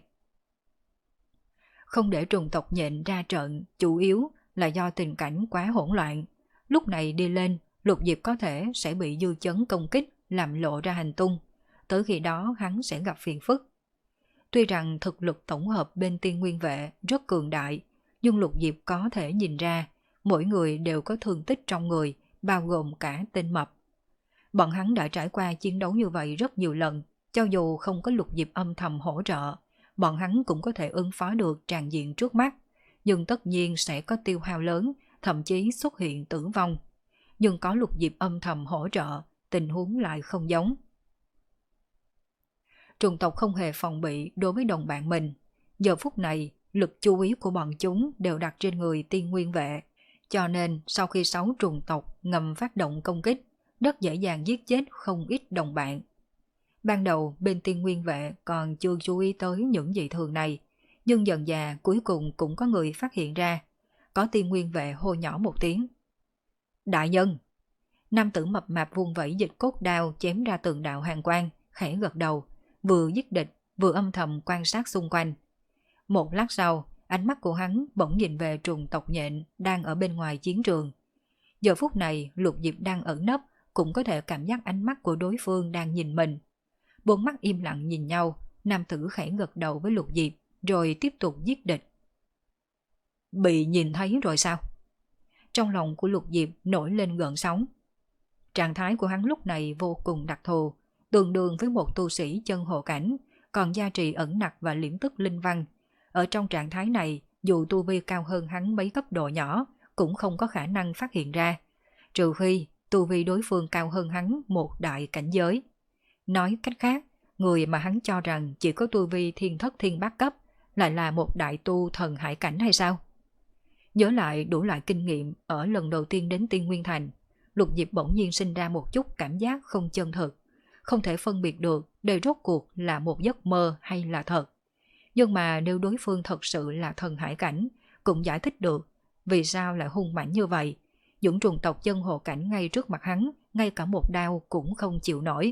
Không để trùng tộc nhện ra trận, chủ yếu là do tình cảnh quá hỗn loạn. Lúc này đi lên, Lục Diệp có thể sẽ bị dư chấn công kích, làm lộ ra hành tung. Tới khi đó hắn sẽ gặp phiền phức. Tuy rằng thực lực tổng hợp bên tiên nguyên vệ rất cường đại, nhưng Lục Diệp có thể nhìn ra mỗi người đều có thương tích trong người, bao gồm cả tên mập. Bọn hắn đã trải qua chiến đấu như vậy rất nhiều lần, cho dù không có Lục Diệp âm thầm hỗ trợ, bọn hắn cũng có thể ứng phó được tràn diện trước mắt, nhưng tất nhiên sẽ có tiêu hao lớn, thậm chí xuất hiện tử vong. Nhưng có Lục Diệp âm thầm hỗ trợ, tình huống lại không giống. Trùng tộc không hề phòng bị đối với đồng bạn mình. Giờ phút này, lực chú ý của bọn chúng đều đặt trên người tiên nguyên vệ, cho nên sau khi sáu trùng tộc ngầm phát động công kích, rất dễ dàng giết chết không ít đồng bạn. Ban đầu bên Tiên Nguyên Vệ còn chưa chú ý tới những dị thường này, nhưng dần dà cuối cùng cũng có người phát hiện ra. Có Tiên Nguyên Vệ hô nhỏ một tiếng. Đại nhân! Nam tử mập mạp vung vẩy dịch cốt đao chém ra từng đạo hàn quang, khẽ gật đầu, vừa giết địch, vừa âm thầm quan sát xung quanh. Một lát sau, ánh mắt của hắn bỗng nhìn về trùng tộc nhện đang ở bên ngoài chiến trường. Giờ phút này, Lục Diệp đang ẩn nấp, cũng có thể cảm giác ánh mắt của đối phương đang nhìn mình. Bốn mắt im lặng nhìn nhau, nam tử khẽ gật đầu với Lục Diệp, rồi tiếp tục giết địch. Bị nhìn thấy rồi sao? Trong lòng của Lục Diệp nổi lên gợn sóng. Trạng thái của hắn lúc này vô cùng đặc thù, tương đương với một tu sĩ chân hộ cảnh, còn gia trì ẩn nặc và liễm tức linh văn. Ở trong trạng thái này, dù tu vi cao hơn hắn mấy cấp độ nhỏ, cũng không có khả năng phát hiện ra, trừ khi tu vi đối phương cao hơn hắn một đại cảnh giới. Nói cách khác, người mà hắn cho rằng chỉ có tu vi thiên thất thiên bát cấp lại là một đại tu thần hải cảnh hay sao? Nhớ lại đủ loại kinh nghiệm ở lần đầu tiên đến Tiên Nguyên Thành, Lục Diệp bỗng nhiên sinh ra một chút cảm giác không chân thực, không thể phân biệt được đây rốt cuộc là một giấc mơ hay là thật. Nhưng mà nếu đối phương thật sự là thần hải cảnh, cũng giải thích được vì sao lại hung mãnh như vậy. Dũng trùng tộc chân hộ cảnh ngay trước mặt hắn, ngay cả một đao cũng không chịu nổi.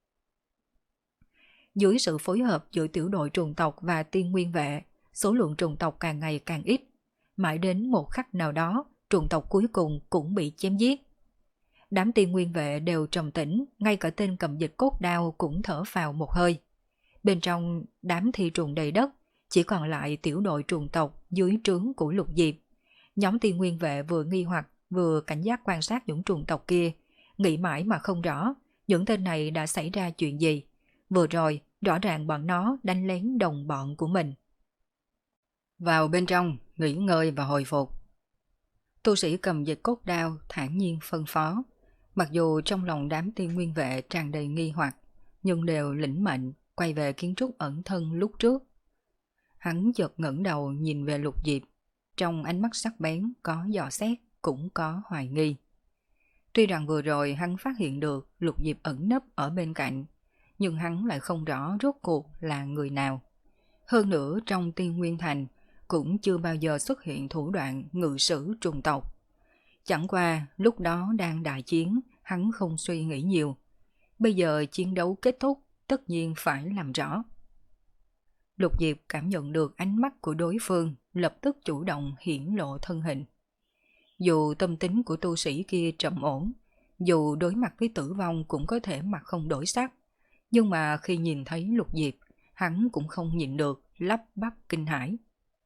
Dưới sự phối hợp giữa tiểu đội trùng tộc và Tiên Nguyên Vệ, số lượng trùng tộc càng ngày càng ít. Mãi đến một khắc nào đó, trùng tộc cuối cùng cũng bị chém giết. Đám Tiên Nguyên Vệ đều trầm tĩnh, ngay cả tên cầm dịch cốt đao cũng thở phào một hơi. Bên trong đám thi trùng đầy đất, chỉ còn lại tiểu đội trùng tộc dưới trướng của Lục Diệp. Nhóm Tiên Nguyên Vệ vừa nghi hoặc vừa cảnh giác quan sát những trùng tộc kia, nghĩ mãi mà không rõ những tên này đã xảy ra chuyện gì. Vừa rồi, rõ ràng bọn nó đánh lén đồng bọn của mình. Vào bên trong, nghỉ ngơi và hồi phục. Tu sĩ cầm dịch cốt đao thản nhiên phân phó. Mặc dù trong lòng đám Tiên Nguyên Vệ tràn đầy nghi hoặc, nhưng đều lĩnh mệnh quay về kiến trúc ẩn thân lúc trước. Hắn chợt ngẩng đầu nhìn về Lục Diệp, trong ánh mắt sắc bén có dò xét, cũng có hoài nghi. Tuy rằng vừa rồi hắn phát hiện được Lục Diệp ẩn nấp ở bên cạnh, nhưng hắn lại không rõ rốt cuộc là người nào. Hơn nữa trong Tiên Nguyên Thành cũng chưa bao giờ xuất hiện thủ đoạn ngự sử trùng tộc. Chẳng qua lúc đó đang đại chiến, hắn không suy nghĩ nhiều. Bây giờ chiến đấu kết thúc, tất nhiên phải làm rõ. Lục Diệp cảm nhận được ánh mắt của đối phương, lập tức chủ động hiển lộ thân hình. Dù tâm tính của tu sĩ kia trầm ổn, dù đối mặt với tử vong cũng có thể mặt không đổi sắc, nhưng mà khi nhìn thấy Lục Diệp, hắn cũng không nhịn được, lắp bắp kinh hãi.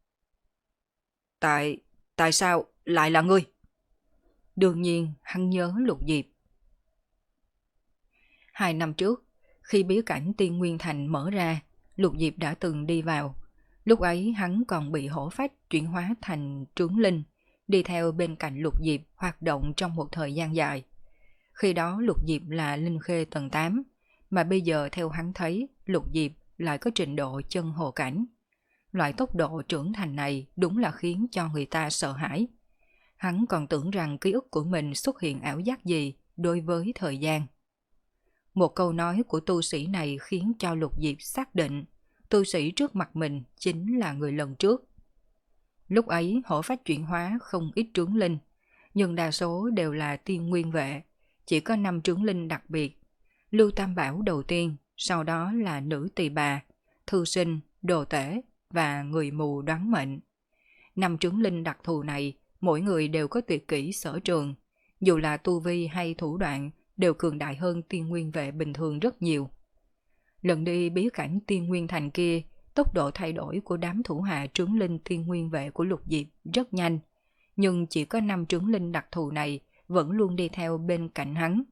Tại, tại sao lại là ngươi? Đương nhiên, hắn nhớ Lục Diệp. Hai năm trước, khi bí cảnh Tiên Nguyên Thành mở ra, Lục Diệp đã từng đi vào. Lúc ấy hắn còn bị hổ phách chuyển hóa thành trướng linh, đi theo bên cạnh Lục Diệp hoạt động trong một thời gian dài. Khi đó Lục Diệp là linh khê tầng tám, mà bây giờ theo hắn thấy Lục Diệp lại có trình độ chân hồ cảnh. Loại tốc độ trưởng thành này đúng là khiến cho người ta sợ hãi. Hắn còn tưởng rằng ký ức của mình xuất hiện ảo giác gì đối với thời gian. Một câu nói của tu sĩ này khiến cho Lục Diệp xác định tu sĩ trước mặt mình chính là người lần trước. Lúc ấy hổ phách chuyển hóa không ít trướng linh, nhưng đa số đều là Tiên Nguyên Vệ, chỉ có năm trướng linh đặc biệt. Lưu Tam Bảo đầu tiên, sau đó là nữ tỳ bà, thư sinh, đồ tể và người mù đoán mệnh. Năm trướng linh đặc thù này, mỗi người đều có tuyệt kỹ sở trường, dù là tu vi hay thủ đoạn đều cường đại hơn Tiên Nguyên Vệ bình thường rất nhiều. Lần đi bí cảnh Tiên Nguyên Thành kia, tốc độ thay đổi của đám thủ hạ trướng linh Tiên Nguyên Vệ của Lục Diệp rất nhanh, nhưng chỉ có năm trướng linh đặc thù này vẫn luôn đi theo bên cạnh hắn.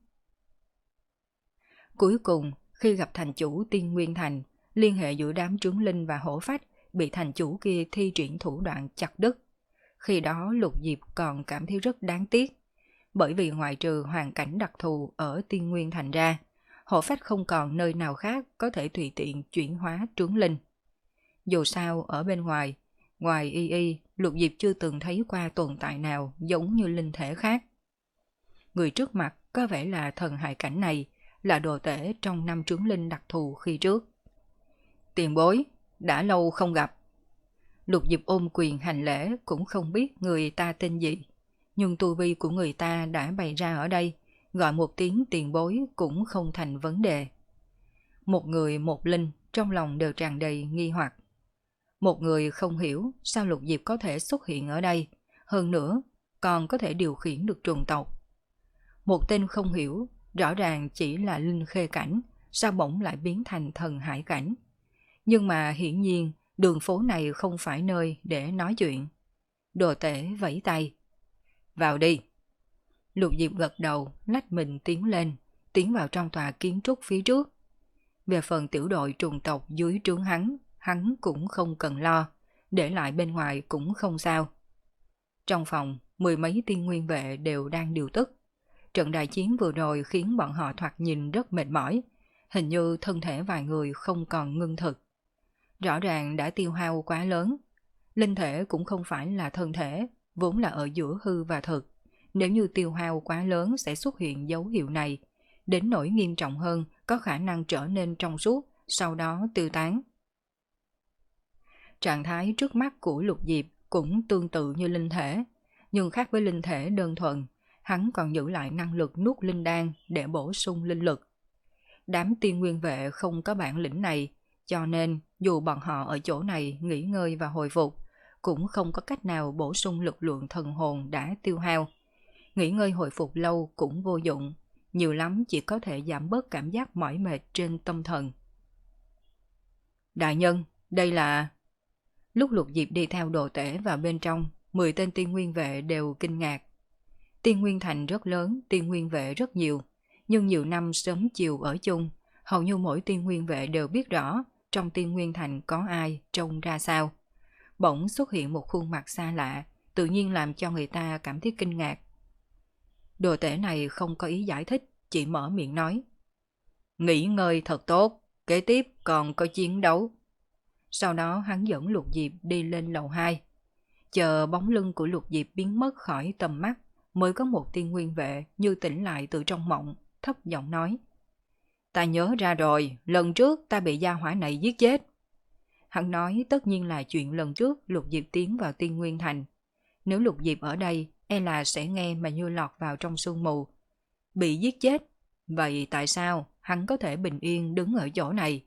Cuối cùng, khi gặp thành chủ Tiên Nguyên Thành, liên hệ giữa đám trướng linh và hổ phách bị thành chủ kia thi triển thủ đoạn chặt đứt. Khi đó Lục Diệp còn cảm thấy rất đáng tiếc, bởi vì ngoại trừ hoàn cảnh đặc thù ở Tiên Nguyên Thành ra, hổ phách không còn nơi nào khác có thể tùy tiện chuyển hóa trướng linh. Dù sao ở bên ngoài, ngoài y y, Lục Diệp chưa từng thấy qua tồn tại nào giống như linh thể khác. Người trước mặt có vẻ là thần hải cảnh này, là đồ tể trong năm trướng linh đặc thù khi trước. Tiền bối, đã lâu không gặp. Lục Diệp ôm quyền hành lễ, cũng không biết người ta tên gì, nhưng tu vi của người ta đã bày ra ở đây, gọi một tiếng tiền bối cũng không thành vấn đề. Một người một linh trong lòng đều tràn đầy nghi hoặc. Một người không hiểu sao Lục Diệp có thể xuất hiện ở đây, hơn nữa còn có thể điều khiển được trùng tộc. Một tên không hiểu, rõ ràng chỉ là linh khê cảnh, sao bỗng lại biến thành thần hải cảnh. Nhưng mà hiển nhiên đường phố này không phải nơi để nói chuyện. Đồ tể vẫy tay. Vào đi. Lục Diệp gật đầu, lách mình tiến lên, tiến vào trong tòa kiến trúc phía trước. Về phần tiểu đội trùng tộc dưới trướng hắn, hắn cũng không cần lo, để lại bên ngoài cũng không sao. Trong phòng, mười mấy tiên nguyên vệ đều đang điều tức. Trận đại chiến vừa rồi khiến bọn họ thoạt nhìn rất mệt mỏi, hình như thân thể vài người không còn ngưng thực. Rõ ràng đã tiêu hao quá lớn. Linh thể cũng không phải là thân thể, vốn là ở giữa hư và thực. Nếu như tiêu hao quá lớn sẽ xuất hiện dấu hiệu này, đến nỗi nghiêm trọng hơn có khả năng trở nên trong suốt, sau đó tiêu tán. Trạng thái trước mắt của Lục Diệp cũng tương tự như linh thể, nhưng khác với linh thể đơn thuần, hắn còn giữ lại năng lực nuốt linh đan để bổ sung linh lực. Đám tiên nguyên vệ không có bản lĩnh này, cho nên dù bọn họ ở chỗ này nghỉ ngơi và hồi phục, cũng không có cách nào bổ sung lực lượng thần hồn đã tiêu hao. Nghỉ ngơi hồi phục lâu cũng vô dụng, nhiều lắm chỉ có thể giảm bớt cảm giác mỏi mệt trên tâm thần. Đại nhân, đây là... Lúc Lục Diệp đi theo đồ tể vào bên trong, mười tên tiên nguyên vệ đều kinh ngạc. Tiên nguyên thành rất lớn, tiên nguyên vệ rất nhiều, nhưng nhiều năm sớm chiều ở chung, hầu như mỗi tiên nguyên vệ đều biết rõ trong tiên nguyên thành có ai, trông ra sao. Bỗng xuất hiện một khuôn mặt xa lạ, tự nhiên làm cho người ta cảm thấy kinh ngạc. Đồ tể này không có ý giải thích, chỉ mở miệng nói. Nghỉ ngơi thật tốt, kế tiếp còn có chiến đấu. Sau đó hắn dẫn Lục Diệp đi lên lầu hai. Chờ bóng lưng của Lục Diệp biến mất khỏi tầm mắt, mới có một tiên nguyên vệ như tỉnh lại từ trong mộng, thấp giọng nói. Ta nhớ ra rồi, lần trước ta bị gia hỏa này giết chết. Hắn nói tất nhiên là chuyện lần trước Lục Diệp tiến vào tiên nguyên thành. Nếu Lục Diệp ở đây, e là sẽ nghe mà như lọt vào trong sương mù. Bị giết chết, vậy tại sao hắn có thể bình yên đứng ở chỗ này?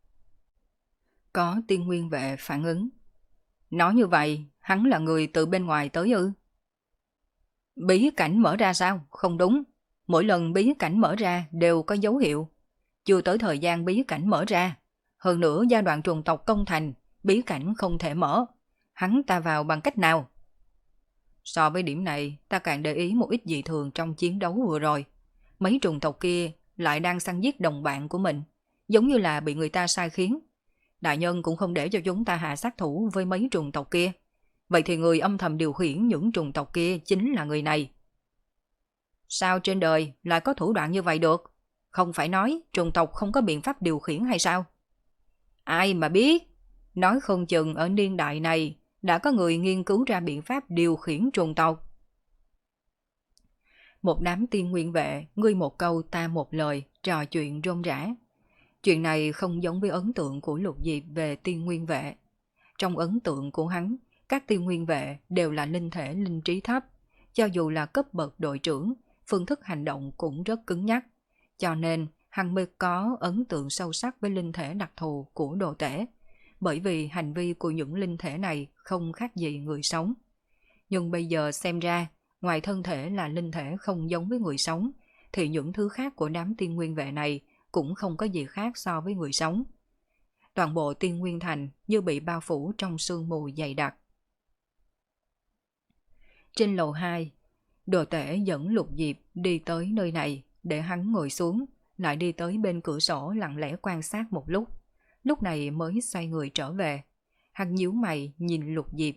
Có tiên nguyên vệ phản ứng. Nói như vậy, hắn là người từ bên ngoài tới ư? Bí cảnh mở ra sao? Không đúng. Mỗi lần bí cảnh mở ra đều có dấu hiệu. Chưa tới thời gian bí cảnh mở ra. Hơn nữa giai đoạn trùng tộc công thành, bí cảnh không thể mở. Hắn ta vào bằng cách nào? So với điểm này, ta càng để ý một ít dị thường trong chiến đấu vừa rồi. Mấy trùng tộc kia lại đang săn giết đồng bạn của mình, giống như là bị người ta sai khiến. Đại nhân cũng không để cho chúng ta hạ sát thủ với mấy trùng tộc kia. Vậy thì người âm thầm điều khiển những trùng tộc kia chính là người này. Sao trên đời lại có thủ đoạn như vậy được? Không phải nói trùng tộc không có biện pháp điều khiển hay sao? Ai mà biết, nói không chừng ở niên đại này đã có người nghiên cứu ra biện pháp điều khiển trùng tộc. Một đám tiên nguyên vệ, ngươi một câu ta một lời, trò chuyện rôm rã. Chuyện này không giống với ấn tượng của Lục Diệp về tiên nguyên vệ. Trong ấn tượng của hắn, các tiên nguyên vệ đều là linh thể linh trí thấp. Cho dù là cấp bậc đội trưởng, phương thức hành động cũng rất cứng nhắc. Cho nên, hắn mới có ấn tượng sâu sắc với linh thể đặc thù của đồ tể. Bởi vì hành vi của những linh thể này không khác gì người sống. Nhưng bây giờ xem ra, ngoài thân thể là linh thể không giống với người sống, thì những thứ khác của đám tiên nguyên vệ này cũng không có gì khác so với người sống. Toàn bộ tiên nguyên thành như bị bao phủ trong sương mù dày đặc. Trên lầu hai, đồ tể dẫn Lục Diệp đi tới nơi này để hắn ngồi xuống, lại đi tới bên cửa sổ lặng lẽ quan sát một lúc. Lúc này mới xoay người trở về. Hắn nhíu mày nhìn Lục Diệp.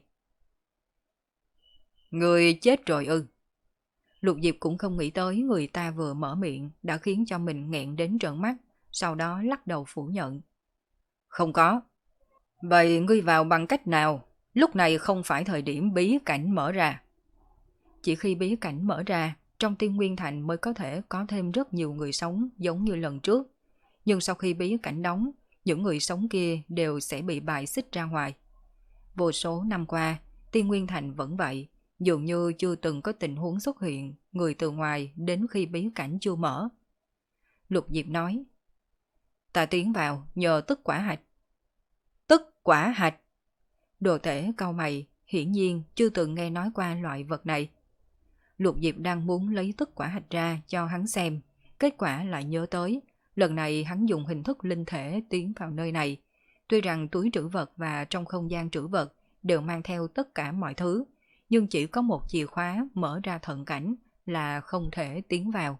Người chết rồi ư? Lục Diệp cũng không nghĩ tới người ta vừa mở miệng đã khiến cho mình nghẹn đến trợn mắt, sau đó lắc đầu phủ nhận. Không có. Vậy ngươi vào bằng cách nào? Lúc này không phải thời điểm bí cảnh mở ra. Chỉ khi bí cảnh mở ra, trong Tiên Nguyên Thành mới có thể có thêm rất nhiều người sống giống như lần trước. Nhưng sau khi bí cảnh đóng, những người sống kia đều sẽ bị bài xích ra ngoài. Vô số năm qua, Tiên Nguyên Thành vẫn vậy, dường như chưa từng có tình huống xuất hiện người từ ngoài đến khi bí cảnh chưa mở. Lục Diệp nói, ta tiến vào nhờ tức quả hạch. Tức quả hạch? Đồ Tể cau mày, hiển nhiên chưa từng nghe nói qua loại vật này. Lục Diệp đang muốn lấy tức quả hạch ra cho hắn xem, kết quả lại nhớ tới, lần này hắn dùng hình thức linh thể tiến vào nơi này. Tuy rằng túi trữ vật và trong không gian trữ vật đều mang theo tất cả mọi thứ, nhưng chỉ có một chìa khóa mở ra thận cảnh là không thể tiến vào.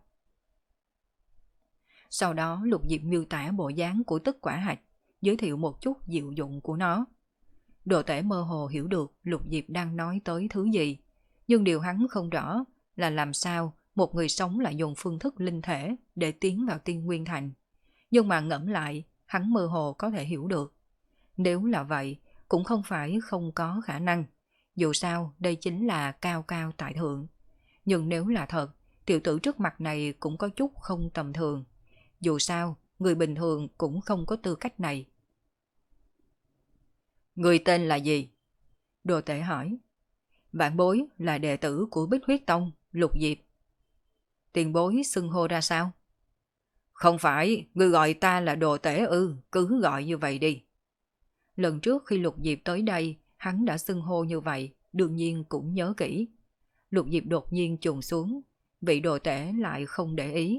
Sau đó Lục Diệp miêu tả bộ dáng của tức quả hạch, giới thiệu một chút diệu dụng của nó. Đồ Tể mơ hồ hiểu được Lục Diệp đang nói tới thứ gì, nhưng điều hắn không rõ là làm sao một người sống lại dùng phương thức linh thể để tiến vào Tiên Nguyên Thành. Nhưng mà ngẫm lại, hắn mơ hồ có thể hiểu được. Nếu là vậy, cũng không phải không có khả năng. Dù sao, đây chính là cao cao tại thượng. Nhưng nếu là thật, tiểu tử trước mặt này cũng có chút không tầm thường. Dù sao, người bình thường cũng không có tư cách này. Người tên là gì? Đồ Tể hỏi. Vạn bối là đệ tử của Bích Huyết Tông, Lục Diệp. Tiền bối xưng hô ra sao? Không phải, ngươi gọi ta là Đồ Tể ư, cứ gọi như vậy đi. Lần trước khi Lục Diệp tới đây, hắn đã xưng hô như vậy, đương nhiên cũng nhớ kỹ. Lục Diệp đột nhiên chùng xuống, vị Đồ Tể lại không để ý.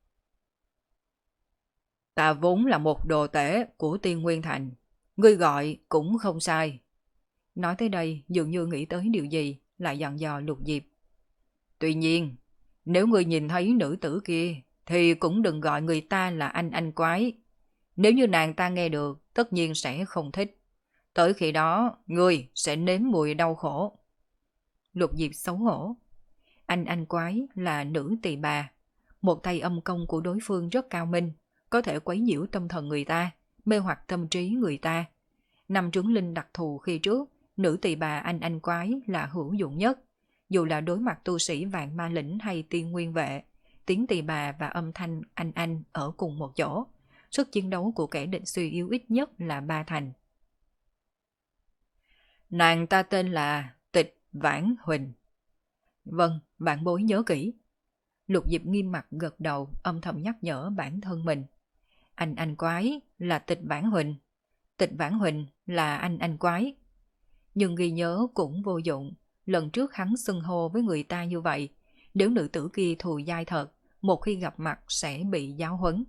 Ta vốn là một Đồ Tể của Tiên Nguyên Thành, ngươi gọi cũng không sai. Nói tới đây dường như nghĩ tới điều gì, lại dặn dò Lục Diệp. Tuy nhiên, nếu ngươi nhìn thấy nữ tử kia, thì cũng đừng gọi người ta là anh anh quái. Nếu như nàng ta nghe được, tất nhiên sẽ không thích. Tới khi đó, ngươi sẽ nếm mùi đau khổ. Lục Diệp xấu hổ. Anh anh quái là nữ tỳ bà. Một tay âm công của đối phương rất cao minh, có thể quấy nhiễu tâm thần người ta, mê hoặc tâm trí người ta. Năm trứng linh đặc thù khi trước, nữ tỳ bà anh anh quái là hữu dụng nhất. Dù là đối mặt tu sĩ vạn ma lĩnh hay tiên nguyên vệ, tiếng tỳ bà và âm thanh anh anh ở cùng một chỗ, sức chiến đấu của kẻ địch suy yếu ít nhất là ba thành. Nàng ta tên là Tịch Vãn Huỳnh. Vâng, bạn bối nhớ kỹ. Lục Diệp nghiêm mặt gật đầu, âm thầm nhắc nhở bản thân mình. Anh anh quái là Tịch Vãn Huỳnh, Tịch Vãn Huỳnh là anh anh quái. Nhưng ghi nhớ cũng vô dụng, lần trước hắn xưng hô với người ta như vậy, nếu nữ tử kia thù dai thật, một khi gặp mặt sẽ bị giáo huấn.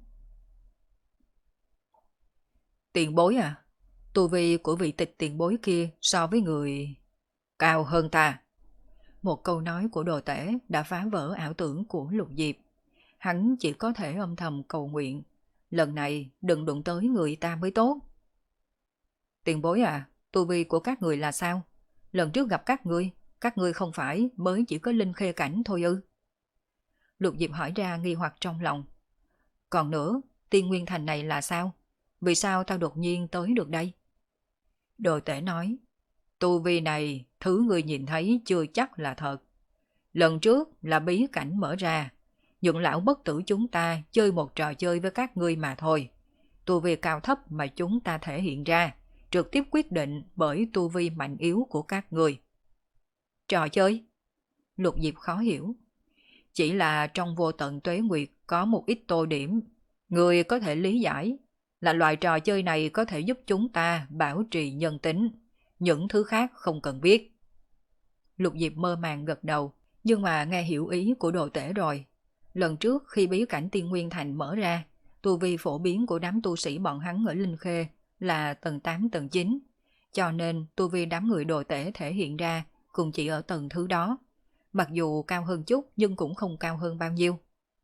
Tiền bối à? Tu vi của vị Tịch tiền bối kia so với người cao hơn ta. Một câu nói của Đồ Tể đã phá vỡ ảo tưởng của Lục Diệp. Hắn chỉ có thể âm thầm cầu nguyện, lần này đừng đụng tới người ta mới tốt. Tiền bối à, tu vi của các người là sao? Lần trước gặp các ngươi, các ngươi không phải mới chỉ có linh khê cảnh thôi ư? Lục Diệp hỏi ra nghi hoặc trong lòng. Còn nữa, Tiên Nguyên Thành này là sao? Vì sao tao đột nhiên tới được đây? Đồ Tể nói, tu vi này, thứ ngươi nhìn thấy chưa chắc là thật. Lần trước là bí cảnh mở ra, những lão bất tử chúng ta chơi một trò chơi với các ngươi mà thôi. Tu vi cao thấp mà chúng ta thể hiện ra, trực tiếp quyết định bởi tu vi mạnh yếu của các ngươi. Trò chơi? Lục Diệp khó hiểu. Chỉ là trong vô tận tuế nguyệt có một ít tô điểm, người có thể lý giải là loại trò chơi này có thể giúp chúng ta bảo trì nhân tính, những thứ khác không cần biết. Lục Diệp mơ màng gật đầu, nhưng mà nghe hiểu ý của Đồ Tể rồi. Lần trước khi bí cảnh Tiên Nguyên Thành mở ra, tu vi phổ biến của đám tu sĩ bọn hắn ở Linh Khê là tầng tám tầng chín, cho nên tu vi đám người Đồ Tể thể hiện ra cũng chỉ ở tầng thứ đó. Mặc dù cao hơn chút nhưng cũng không cao hơn bao nhiêu.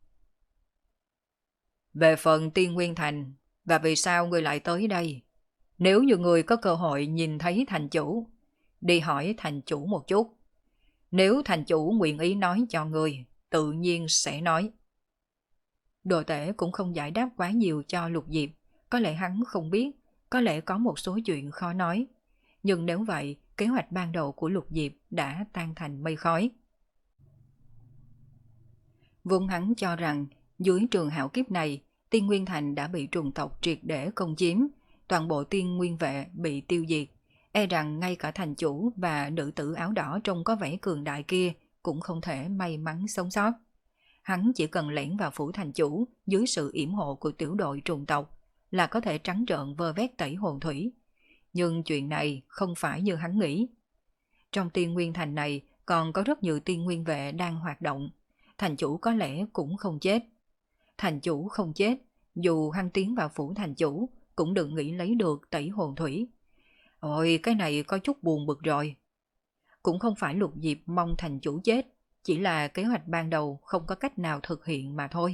Về phần Tiên Nguyên Thành, và vì sao ngươi lại tới đây? Nếu như ngươi có cơ hội nhìn thấy thành chủ, đi hỏi thành chủ một chút. Nếu thành chủ nguyện ý nói cho ngươi, tự nhiên sẽ nói. Đồ Tể cũng không giải đáp quá nhiều cho Lục Diệp, có lẽ hắn không biết, có lẽ có một số chuyện khó nói. Nhưng nếu vậy, kế hoạch ban đầu của Lục Diệp đã tan thành mây khói. Vốn hắn cho rằng dưới trường hạo kiếp này, Tiên Nguyên Thành đã bị trùng tộc triệt để công chiếm, toàn bộ Tiên Nguyên vệ bị tiêu diệt, e rằng ngay cả thành chủ và nữ tử áo đỏ trông có vẻ cường đại kia cũng không thể may mắn sống sót. Hắn chỉ cần lẻn vào phủ thành chủ dưới sự yểm hộ của tiểu đội trùng tộc là có thể trắng trợn vơ vét tẩy hồn thủy. Nhưng chuyện này không phải như hắn nghĩ. Trong Tiên Nguyên Thành này còn có rất nhiều Tiên Nguyên vệ đang hoạt động. Thành chủ có lẽ cũng không chết. Thành chủ không chết, dù hắn tiến vào phủ thành chủ cũng đừng nghĩ lấy được tẩy hồn thủy. Ôi, cái này có chút buồn bực rồi. Cũng không phải Lục Diệp mong thành chủ chết, chỉ là kế hoạch ban đầu không có cách nào thực hiện mà thôi.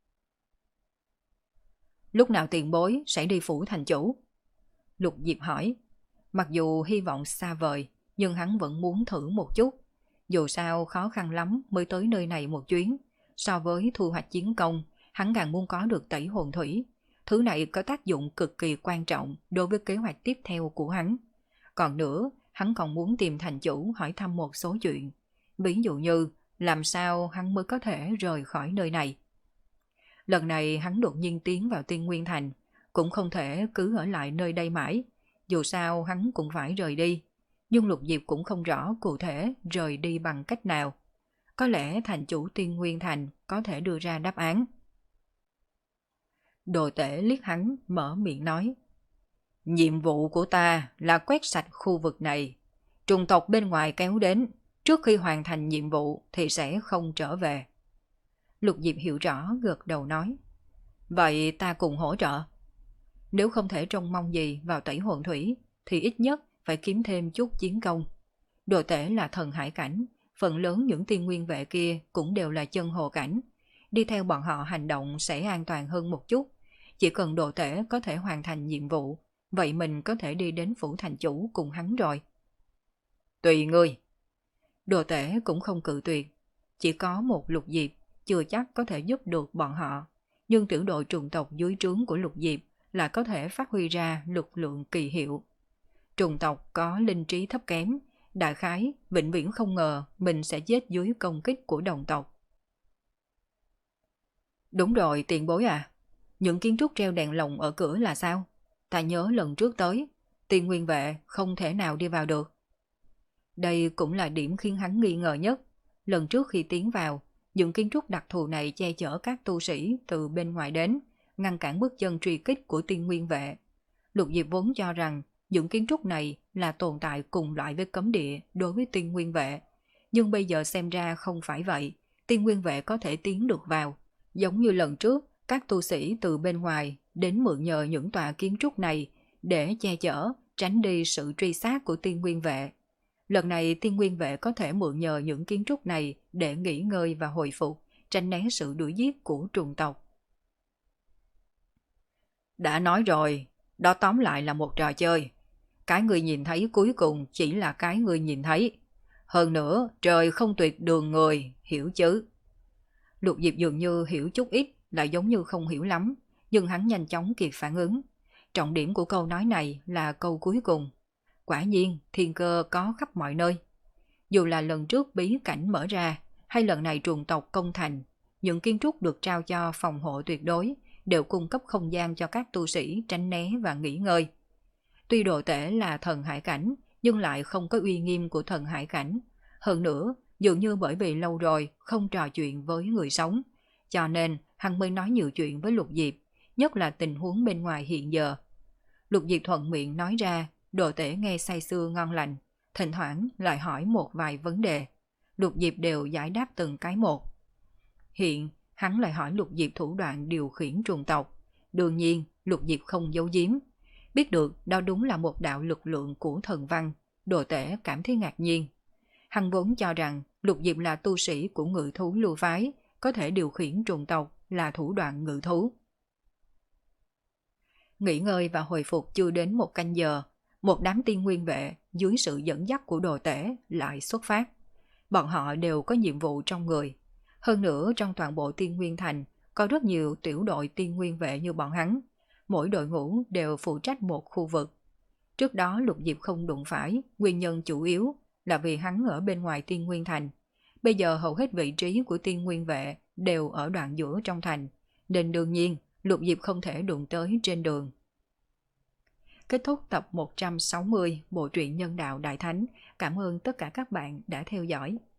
Lúc nào tiền bối sẽ đi phủ thành chủ? Lục Diệp hỏi. Mặc dù hy vọng xa vời, nhưng hắn vẫn muốn thử một chút. Dù sao khó khăn lắm mới tới nơi này một chuyến. So với thu hoạch chiến công, hắn càng muốn có được tẩy hồn thủy. Thứ này có tác dụng cực kỳ quan trọng đối với kế hoạch tiếp theo của hắn. Còn nữa, hắn còn muốn tìm thành chủ hỏi thăm một số chuyện. Ví dụ như, làm sao hắn mới có thể rời khỏi nơi này. Lần này hắn đột nhiên tiến vào Tiên Nguyên Thành, cũng không thể cứ ở lại nơi đây mãi. Dù sao hắn cũng phải rời đi. Nhưng Lục Diệp cũng không rõ cụ thể rời đi bằng cách nào. Có lẽ thành chủ Tiên Nguyên Thành có thể đưa ra đáp án. Đồ tể liếc hắn mở miệng nói. Nhiệm vụ của ta là quét sạch khu vực này. Trùng tộc bên ngoài kéo đến, trước khi hoàn thành nhiệm vụ thì sẽ không trở về. Lục Diệp hiểu rõ gật đầu nói. Vậy ta cùng hỗ trợ. Nếu không thể trông mong gì vào tẩy hồn thủy thì ít nhất phải kiếm thêm chút chiến công. Đồ tể là thần hải cảnh, phần lớn những tiên nguyên vệ kia cũng đều là chân hồ cảnh. Đi theo bọn họ hành động sẽ an toàn hơn một chút. Chỉ cần đồ tể có thể hoàn thành nhiệm vụ, vậy mình có thể đi đến phủ thành chủ cùng hắn rồi. Tùy ngươi. Đồ tể cũng không cự tuyệt. Chỉ có một Lục Diệp chưa chắc có thể giúp được bọn họ. Nhưng tiểu đội trùng tộc dưới trướng của Lục Diệp là có thể phát huy ra lực lượng kỳ hiệu. Trùng tộc có linh trí thấp kém, đại khái vĩnh viễn không ngờ mình sẽ chết dưới công kích của đồng tộc. Đúng rồi tiền bối à, những kiến trúc treo đèn lồng ở cửa là sao? Ta nhớ lần trước tới, Tiên Nguyên vệ không thể nào đi vào được. Đây cũng là điểm khiến hắn nghi ngờ nhất. Lần trước khi tiến vào, những kiến trúc đặc thù này che chở các tu sĩ từ bên ngoài đến, ngăn cản bước chân truy kích của Tiên Nguyên vệ. Lục Diệp vốn cho rằng những kiến trúc này là tồn tại cùng loại với cấm địa đối với Tiên Nguyên vệ. Nhưng bây giờ xem ra không phải vậy, Tiên Nguyên vệ có thể tiến được vào. Giống như lần trước, các tu sĩ từ bên ngoài đến mượn nhờ những tòa kiến trúc này để che chở, tránh đi sự truy sát của Tiên Nguyên vệ. Lần này Tiên Nguyên vệ có thể mượn nhờ những kiến trúc này để nghỉ ngơi và hồi phục, tránh né sự đuổi giết của trùng tộc. Đã nói rồi, đó tóm lại là một trò chơi. Cái người nhìn thấy cuối cùng chỉ là cái người nhìn thấy. Hơn nữa, trời không tuyệt đường người, hiểu chứ? Lục Diệp dường như hiểu chút ít, lại giống như không hiểu lắm, nhưng hắn nhanh chóng kịp phản ứng. Trọng điểm của câu nói này là câu cuối cùng. Quả nhiên, thiên cơ có khắp mọi nơi. Dù là lần trước bí cảnh mở ra, hay lần này trùng tộc công thành, những kiến trúc được trao cho phòng hộ tuyệt đối đều cung cấp không gian cho các tu sĩ tránh né và nghỉ ngơi. Tuy đồ tể là thần hải cảnh, nhưng lại không có uy nghiêm của thần hải cảnh. Hơn nữa, dường như bởi vì lâu rồi không trò chuyện với người sống, cho nên hắn mới nói nhiều chuyện với Lục Diệp, nhất là tình huống bên ngoài hiện giờ. Lục Diệp thuận miệng nói ra, đồ tể nghe say sưa ngon lành, thỉnh thoảng lại hỏi một vài vấn đề. Lục Diệp đều giải đáp từng cái một. Hiện, hắn lại hỏi Lục Diệp thủ đoạn điều khiển trùng tộc. Đương nhiên, Lục Diệp không giấu giếm. Biết được đó đúng là một đạo lực lượng của thần văn, đồ tể cảm thấy ngạc nhiên. Hắn vốn cho rằng Lục Diệp là tu sĩ của ngự thú lưu phái, có thể điều khiển trùng tộc là thủ đoạn ngự thú. Nghỉ ngơi và hồi phục chưa đến một canh giờ, một đám tiên nguyên vệ dưới sự dẫn dắt của đồ tể lại xuất phát. Bọn họ đều có nhiệm vụ trong người. Hơn nữa trong toàn bộ Tiên Nguyên Thành có rất nhiều tiểu đội tiên nguyên vệ như bọn hắn. Mỗi đội ngũ đều phụ trách một khu vực. Trước đó Lục Diệp không đụng phải, nguyên nhân chủ yếu là vì hắn ở bên ngoài Tiên Nguyên Thành. Bây giờ hầu hết vị trí của tiên nguyên vệ đều ở đoạn giữa trong thành, nên đương nhiên Lục Diệp không thể đụng tới trên đường. Kết thúc tập một trăm sáu mươi bộ truyện Nhân đạo Đại Thánh. Cảm ơn tất cả các bạn đã theo dõi.